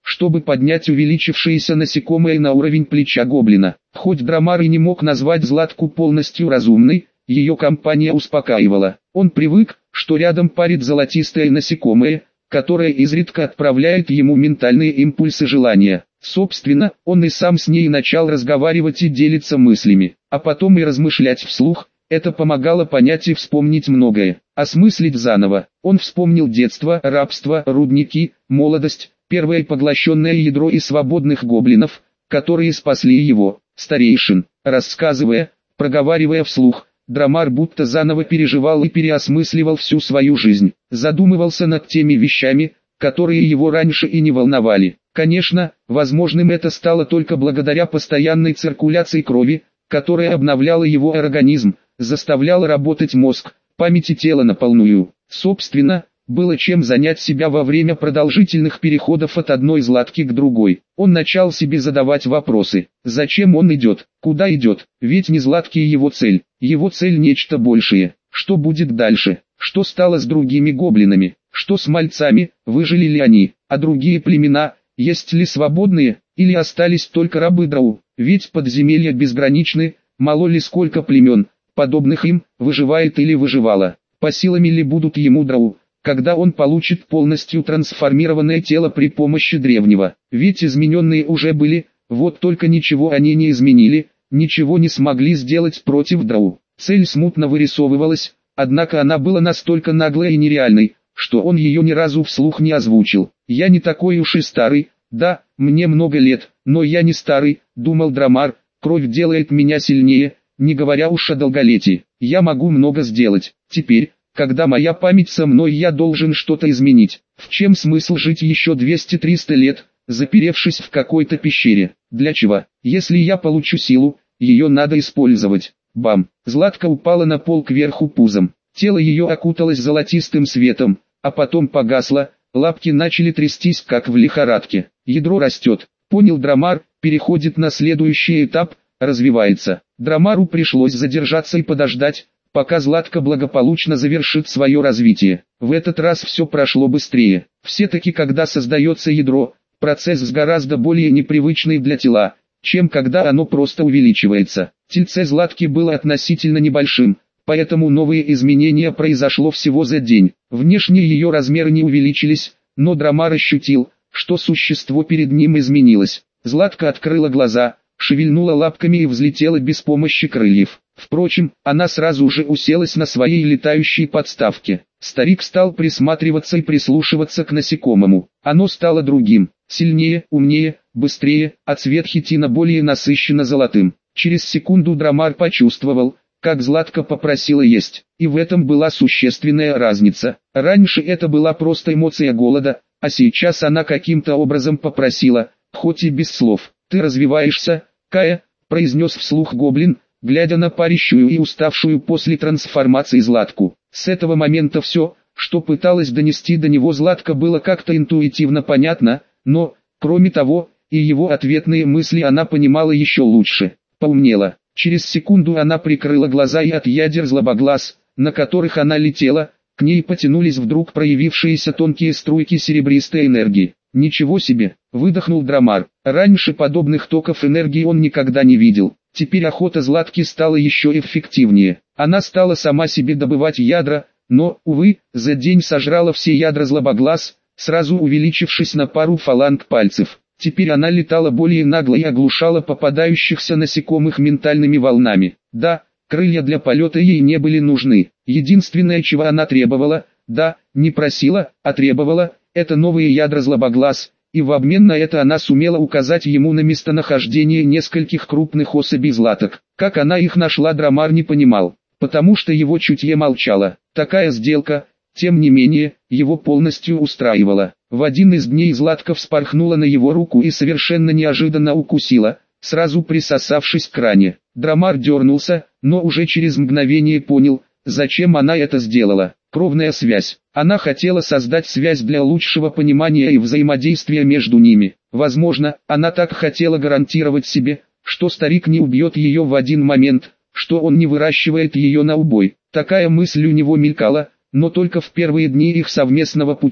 чтобы поднять увеличившееся насекомое на уровень плеча гоблина. Хоть Драмар и не мог назвать Златку полностью разумной, ее компания успокаивала. Он привык, что рядом парит золотистое насекомое, которое изредка отправляет ему ментальные импульсы желания. Собственно, он и сам с ней начал разговаривать и делиться мыслями, а потом и размышлять вслух. Это помогало понять и вспомнить многое, осмыслить заново. Он вспомнил детство, рабство, рудники, молодость, первое поглощенное ядро и свободных гоблинов, которые спасли его, старейшин. Рассказывая, проговаривая вслух, Драмар будто заново переживал и переосмысливал всю свою жизнь, задумывался над теми вещами, которые его раньше и не волновали. Конечно, возможным это стало только благодаря постоянной циркуляции крови, которая обновляла его организм, заставляла работать мозг, память и тело на полную. Собственно, было чем занять себя во время продолжительных переходов от одной Златки к другой. Он начал себе задавать вопросы. Зачем он идет? Куда идет? Ведь не Златки его цель. Его цель нечто большее. Что будет дальше? Что стало с другими гоблинами? Что с мальцами? Выжили ли они? А другие племена? Есть ли свободные? Или остались только рабы Драу? Ведь подземелья безграничны. Мало ли сколько племен, подобных им, выживает или выживало. По силами ли будут ему Драу, когда он получит полностью трансформированное тело при помощи древнего? Ведь измененные уже были, вот только ничего они не изменили, ничего не смогли сделать против Драу. Цель смутно вырисовывалась, однако она была настолько наглой и нереальной, что он ее ни разу вслух не озвучил. «Я не такой уж и старый, да, мне много лет, но я не старый», — думал Драмар, — «кровь делает меня сильнее, не говоря уж о долголетии. Я могу много сделать. Теперь, когда моя память со мной, я должен что-то изменить. В чем смысл жить еще двести-триста лет, заперевшись в какой-то пещере? Для чего? Если я получу силу, ее надо использовать». Бам! Златка упала на пол кверху пузом. Тело ее окуталось золотистым светом, а потом погасло, лапки начали трястись как в лихорадке. Ядро растет, понял Драмар, переходит на следующий этап, развивается. Драмару пришлось задержаться и подождать, пока Златка благополучно завершит свое развитие. В этот раз все прошло быстрее. Все-таки когда создается ядро, процесс гораздо более непривычный для тела, чем когда оно просто увеличивается. Тельце Златки было относительно небольшим, поэтому новые изменения произошло всего за день. Внешне ее размеры не увеличились, но Драмар ощутил, что существо перед ним изменилось. Златка открыла глаза, шевельнула лапками и взлетела без помощи крыльев. Впрочем, она сразу же уселась на своей летающей подставке. Старик стал присматриваться и прислушиваться к насекомому. Оно стало другим, сильнее, умнее, быстрее, а цвет хитина более насыщенно золотым. Через секунду Драмар почувствовал, как Златка попросила есть, и в этом была существенная разница. Раньше это была просто эмоция голода, а сейчас она каким-то образом попросила, хоть и без слов. «Ты развиваешься, Кая», — произнес вслух гоблин, глядя на парящую и уставшую после трансформации Златку. С этого момента все, что пыталась донести до него Златка, было как-то интуитивно понятно, но, кроме того, и его ответные мысли она понимала еще лучше. Поумнела. Через секунду она прикрыла глаза, и от ядер злобоглаз, на которых она летела, к ней потянулись вдруг проявившиеся тонкие струйки серебристой энергии. «Ничего себе!» — выдохнул Драмар. Раньше подобных токов энергии он никогда не видел. Теперь охота Златки стала еще эффективнее. Она стала сама себе добывать ядра, но, увы, за день сожрала все ядра злобоглаз, сразу увеличившись на пару фаланг пальцев. Теперь она летала более нагло и оглушала попадающихся насекомых ментальными волнами. Да, крылья для полета ей не были нужны. Единственное, чего она требовала, да, не просила, а требовала, это новые ядра злобоглаз, и в обмен на это она сумела указать ему на местонахождение нескольких крупных особей Златок. Как она их нашла, Драмар не понимал, потому что его чутье молчало. Такая сделка, тем не менее, его полностью устраивала. В один из дней Златка вспорхнула на его руку и совершенно неожиданно укусила, сразу присосавшись к ране. Драмар дернулся, но уже через мгновение понял, зачем она это сделала. Кровная связь. Она хотела создать связь для лучшего понимания и взаимодействия между ними. Возможно, она так хотела гарантировать себе, что старик не убьет ее в один момент, что он не выращивает ее на убой. Такая мысль у него мелькала, но только в первые дни их совместного пути,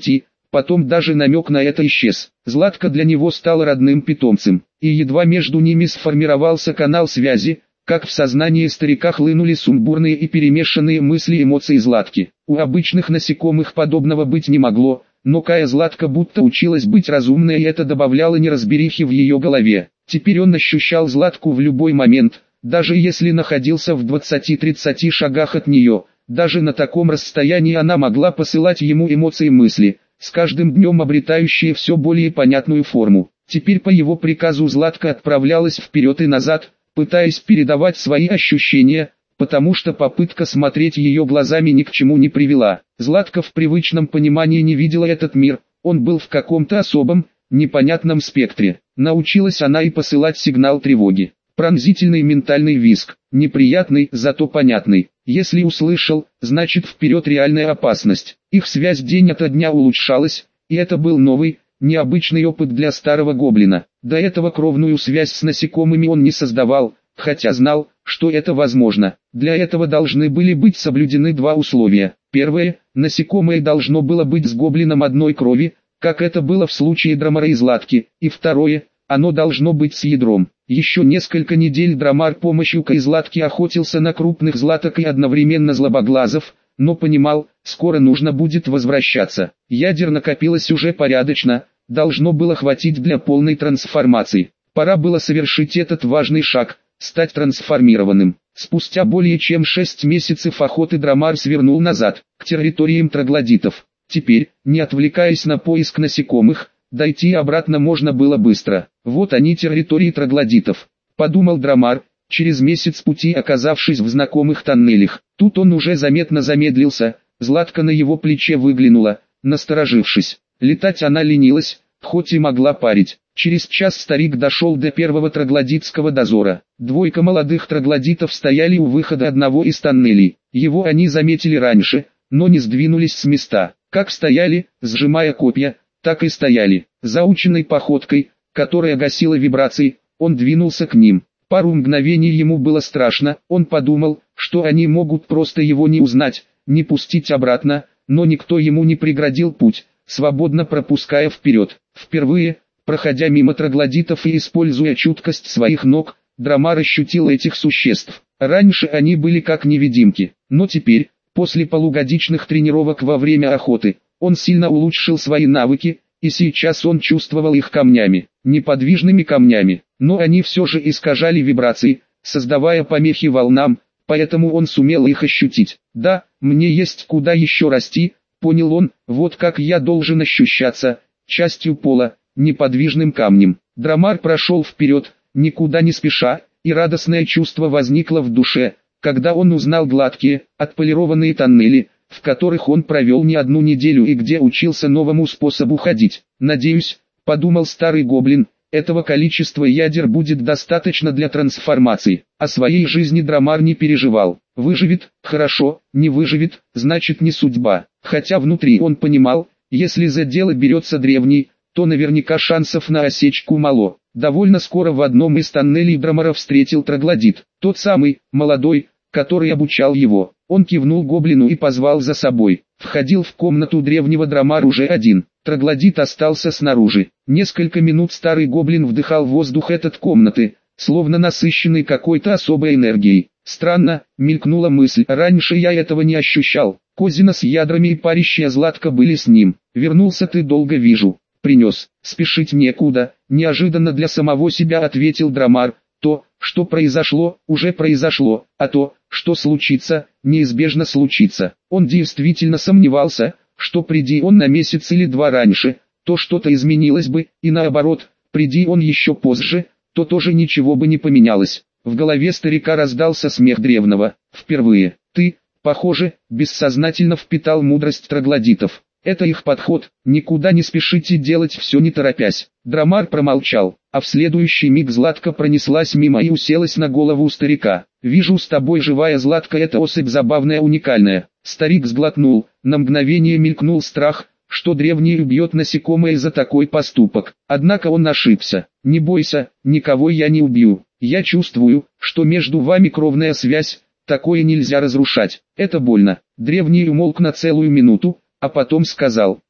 потом даже намек на это исчез. Златка для него стала родным питомцем, и едва между ними сформировался канал связи, как в сознание старика хлынули сумбурные и перемешанные мысли и эмоции Златки. У обычных насекомых подобного быть не могло, но Кая Златка будто училась быть разумной, и это добавляло неразберихи в ее голове. Теперь он ощущал Златку в любой момент, даже если находился в двадцати-тридцати шагах от нее. Даже на таком расстоянии она могла посылать ему эмоции и мысли, с каждым днем обретающие все более понятную форму. Теперь по его приказу Златка отправлялась вперед и назад, пытаясь передавать свои ощущения, потому что попытка смотреть ее глазами ни к чему не привела. Златка в привычном понимании не видела этот мир, он был в каком-то особом, непонятном спектре. Научилась она и посылать сигнал тревоги. Пронзительный ментальный визг, неприятный, зато понятный. Если услышал, значит вперед реальная опасность. Их связь день ото дня улучшалась, и это был новый, необычный опыт для старого гоблина. До этого кровную связь с насекомыми он не создавал, хотя знал, что это возможно. Для этого должны были быть соблюдены два условия. Первое, насекомое должно было быть с гоблином одной крови, как это было в случае Драмара и Златки, и второе, оно должно быть с ядром. Еще несколько недель Драмар помощью Кай Златки охотился на крупных златок и одновременно злобоглазов, но понимал, скоро нужно будет возвращаться. Ядер накопилось уже порядочно, должно было хватить для полной трансформации. Пора было совершить этот важный шаг, стать трансформированным. Спустя более чем шесть месяцев охоты Драмар свернул назад, к территориям троглодитов. Теперь, не отвлекаясь на поиск насекомых, дойти обратно можно было быстро. Вот они, территории троглодитов, подумал Драмар, через месяц пути оказавшись в знакомых тоннелях. Тут он уже заметно замедлился, Златка на его плече выглянула, насторожившись. Летать она ленилась, хоть и могла парить. Через час старик дошел до первого троглодитского дозора. Двойка молодых троглодитов стояли у выхода одного из тоннелей. Его они заметили раньше, но не сдвинулись с места. Как стояли, сжимая копья, так и стояли. Заученной походкой, которая гасила вибрации, он двинулся к ним. Пару мгновений ему было страшно, он подумал, что они могут просто его не узнать, не пустить обратно, но никто ему не преградил путь, свободно пропуская вперед. Впервые, проходя мимо троглодитов и используя чуткость своих ног, Драмар ощутил этих существ. Раньше они были как невидимки, но теперь, после полугодичных тренировок во время охоты, он сильно улучшил свои навыки, и сейчас он чувствовал их камнями, неподвижными камнями, но они все же искажали вибрации, создавая помехи волнам, поэтому он сумел их ощутить. Да, мне есть куда еще расти, понял он, вот как я должен ощущаться, частью пола, неподвижным камнем. Драмар прошел вперед, никуда не спеша, и радостное чувство возникло в душе, когда он узнал гладкие, отполированные тоннели, в которых он провел не одну неделю и где учился новому способу ходить. «Надеюсь», — подумал старый гоблин, — «этого количества ядер будет достаточно для трансформации». О своей жизни Драмар не переживал. Выживет — хорошо, не выживет — значит не судьба. Хотя внутри он понимал, если за дело берется древний, то наверняка шансов на осечку мало. Довольно скоро в одном из тоннелей Драмара встретил троглодит, тот самый, молодой, который обучал его. Он кивнул гоблину и позвал за собой. Входил в комнату древнего Драмар уже один. Троглодит остался снаружи. Несколько минут старый гоблин вдыхал воздух этой комнаты, словно насыщенный какой-то особой энергией. Странно, мелькнула мысль, раньше я этого не ощущал. Козина с ядрами и парящая Златка были с ним. Вернулся ты, долго вижу. Принес. Спешить некуда, неожиданно для самого себя ответил Драмар. То, что произошло, уже произошло, а то, что случится, неизбежно случится. Он действительно сомневался, что приди он на месяц или два раньше, то что-то изменилось бы, и наоборот, приди он еще позже, то тоже ничего бы не поменялось. В голове старика раздался смех древнего. Впервые, ты, похоже, бессознательно впитал мудрость троглодитов. Это их подход, никуда не спешите делать все не торопясь. Драмар промолчал, а в следующий миг Златка пронеслась мимо и уселась на голову старика. «Вижу, с тобой живая Златка, эта особь забавная, уникальная». Старик сглотнул, на мгновение мелькнул страх, что древний убьет насекомое за такой поступок. Однако он ошибся. «Не бойся, никого я не убью. Я чувствую, что между вами кровная связь, такое нельзя разрушать. Это больно». Древний умолк на целую минуту, а потом сказал: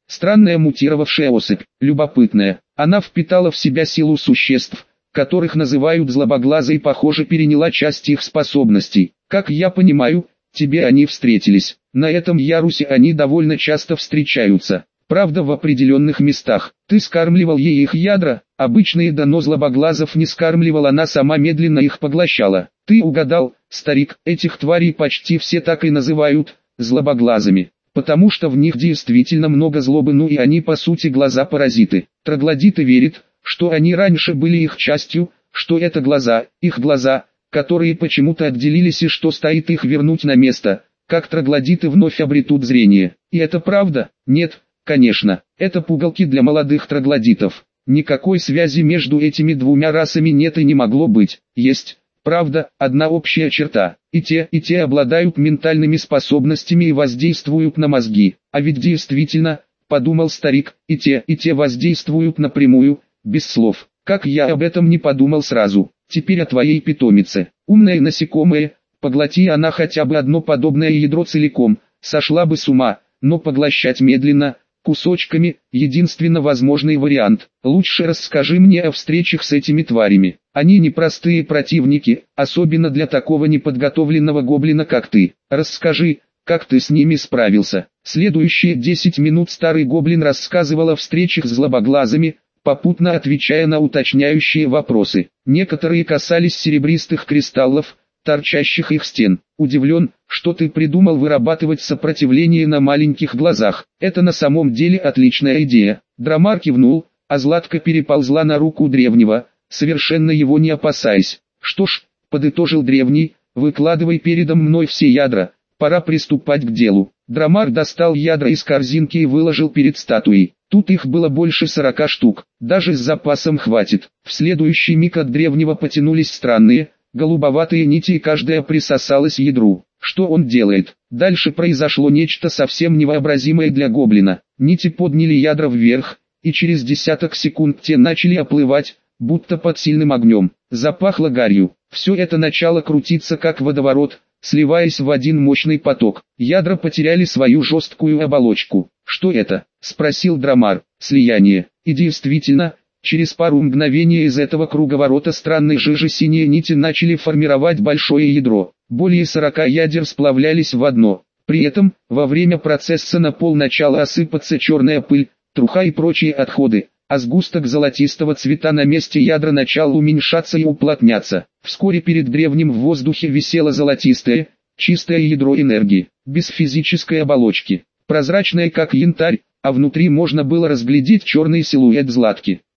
Странная мутировавшая особь, любопытная. Она впитала в себя силу существ, которых называют злобоглазы, и, похоже, переняла часть их способностей. Как я понимаю, тебе они встретились. На этом ярусе они довольно часто встречаются. Правда, в определенных местах. Ты скармливал ей их ядра, обычные, да, но злобоглазов не скармливал, она сама медленно их поглощала. Ты угадал, старик, этих тварей почти все так и называют злобоглазами, потому что в них действительно много злобы, ну и они по сути глаза-паразиты. Троглодиты верят, что они раньше были их частью, что это глаза, их глаза, которые почему-то отделились, и что стоит их вернуть на место, как троглодиты вновь обретут зрение. И это правда? Нет, конечно, это пугалки для молодых троглодитов. Никакой связи между этими двумя расами нет и не могло быть. Есть, правда, одна общая черта. И те, и те обладают ментальными способностями и воздействуют на мозги. А ведь действительно, подумал старик, и те, и те воздействуют напрямую, без слов. Как я об этом не подумал сразу. Теперь о твоей питомице. Умное насекомое, поглоти она хотя бы одно подобное ядро целиком, сошла бы с ума, но поглощать медленно, кусочками, единственно возможный вариант. Лучше расскажи мне о встречах с этими тварями. Они непростые противники, особенно для такого неподготовленного гоблина, как ты. Расскажи, как ты с ними справился. Следующие десять минут старый гоблин рассказывал о встречах с злобоглазами, попутно отвечая на уточняющие вопросы. Некоторые касались серебристых кристаллов, торчащих их стен. Удивлен, что ты придумал вырабатывать сопротивление на маленьких глазах. Это на самом деле отличная идея. Драмар кивнул, а Златка переползла на руку древнего, совершенно его не опасаясь. Что ж, подытожил древний, выкладывай передо мной все ядра, пора приступать к делу. Драмар достал ядра из корзинки и выложил перед статуей. Тут их было больше сорока штук, даже с запасом хватит. В следующий миг от древнего потянулись странные, голубоватые нити, и каждая присосалась к ядру. Что он делает? Дальше произошло нечто совсем невообразимое для гоблина. Нити подняли ядра вверх, и через десяток секунд те начали оплывать, будто под сильным огнем. Запахло гарью. Все это начало крутиться как водоворот, сливаясь в один мощный поток. Ядра потеряли свою жесткую оболочку. «Что это?» – спросил Драмар. «Слияние». И действительно, через пару мгновений из этого круговорота странной жижи синие нити начали формировать большое ядро. Более сорока ядер сплавлялись в одно. При этом, во время процесса на пол начала осыпаться черная пыль, труха и прочие отходы, а сгусток золотистого цвета на месте ядра начал уменьшаться и уплотняться. Вскоре перед древним в воздухе висело золотистое, чистое ядро энергии, без физической оболочки, прозрачное как янтарь, а внутри можно было разглядеть черный силуэт Златки.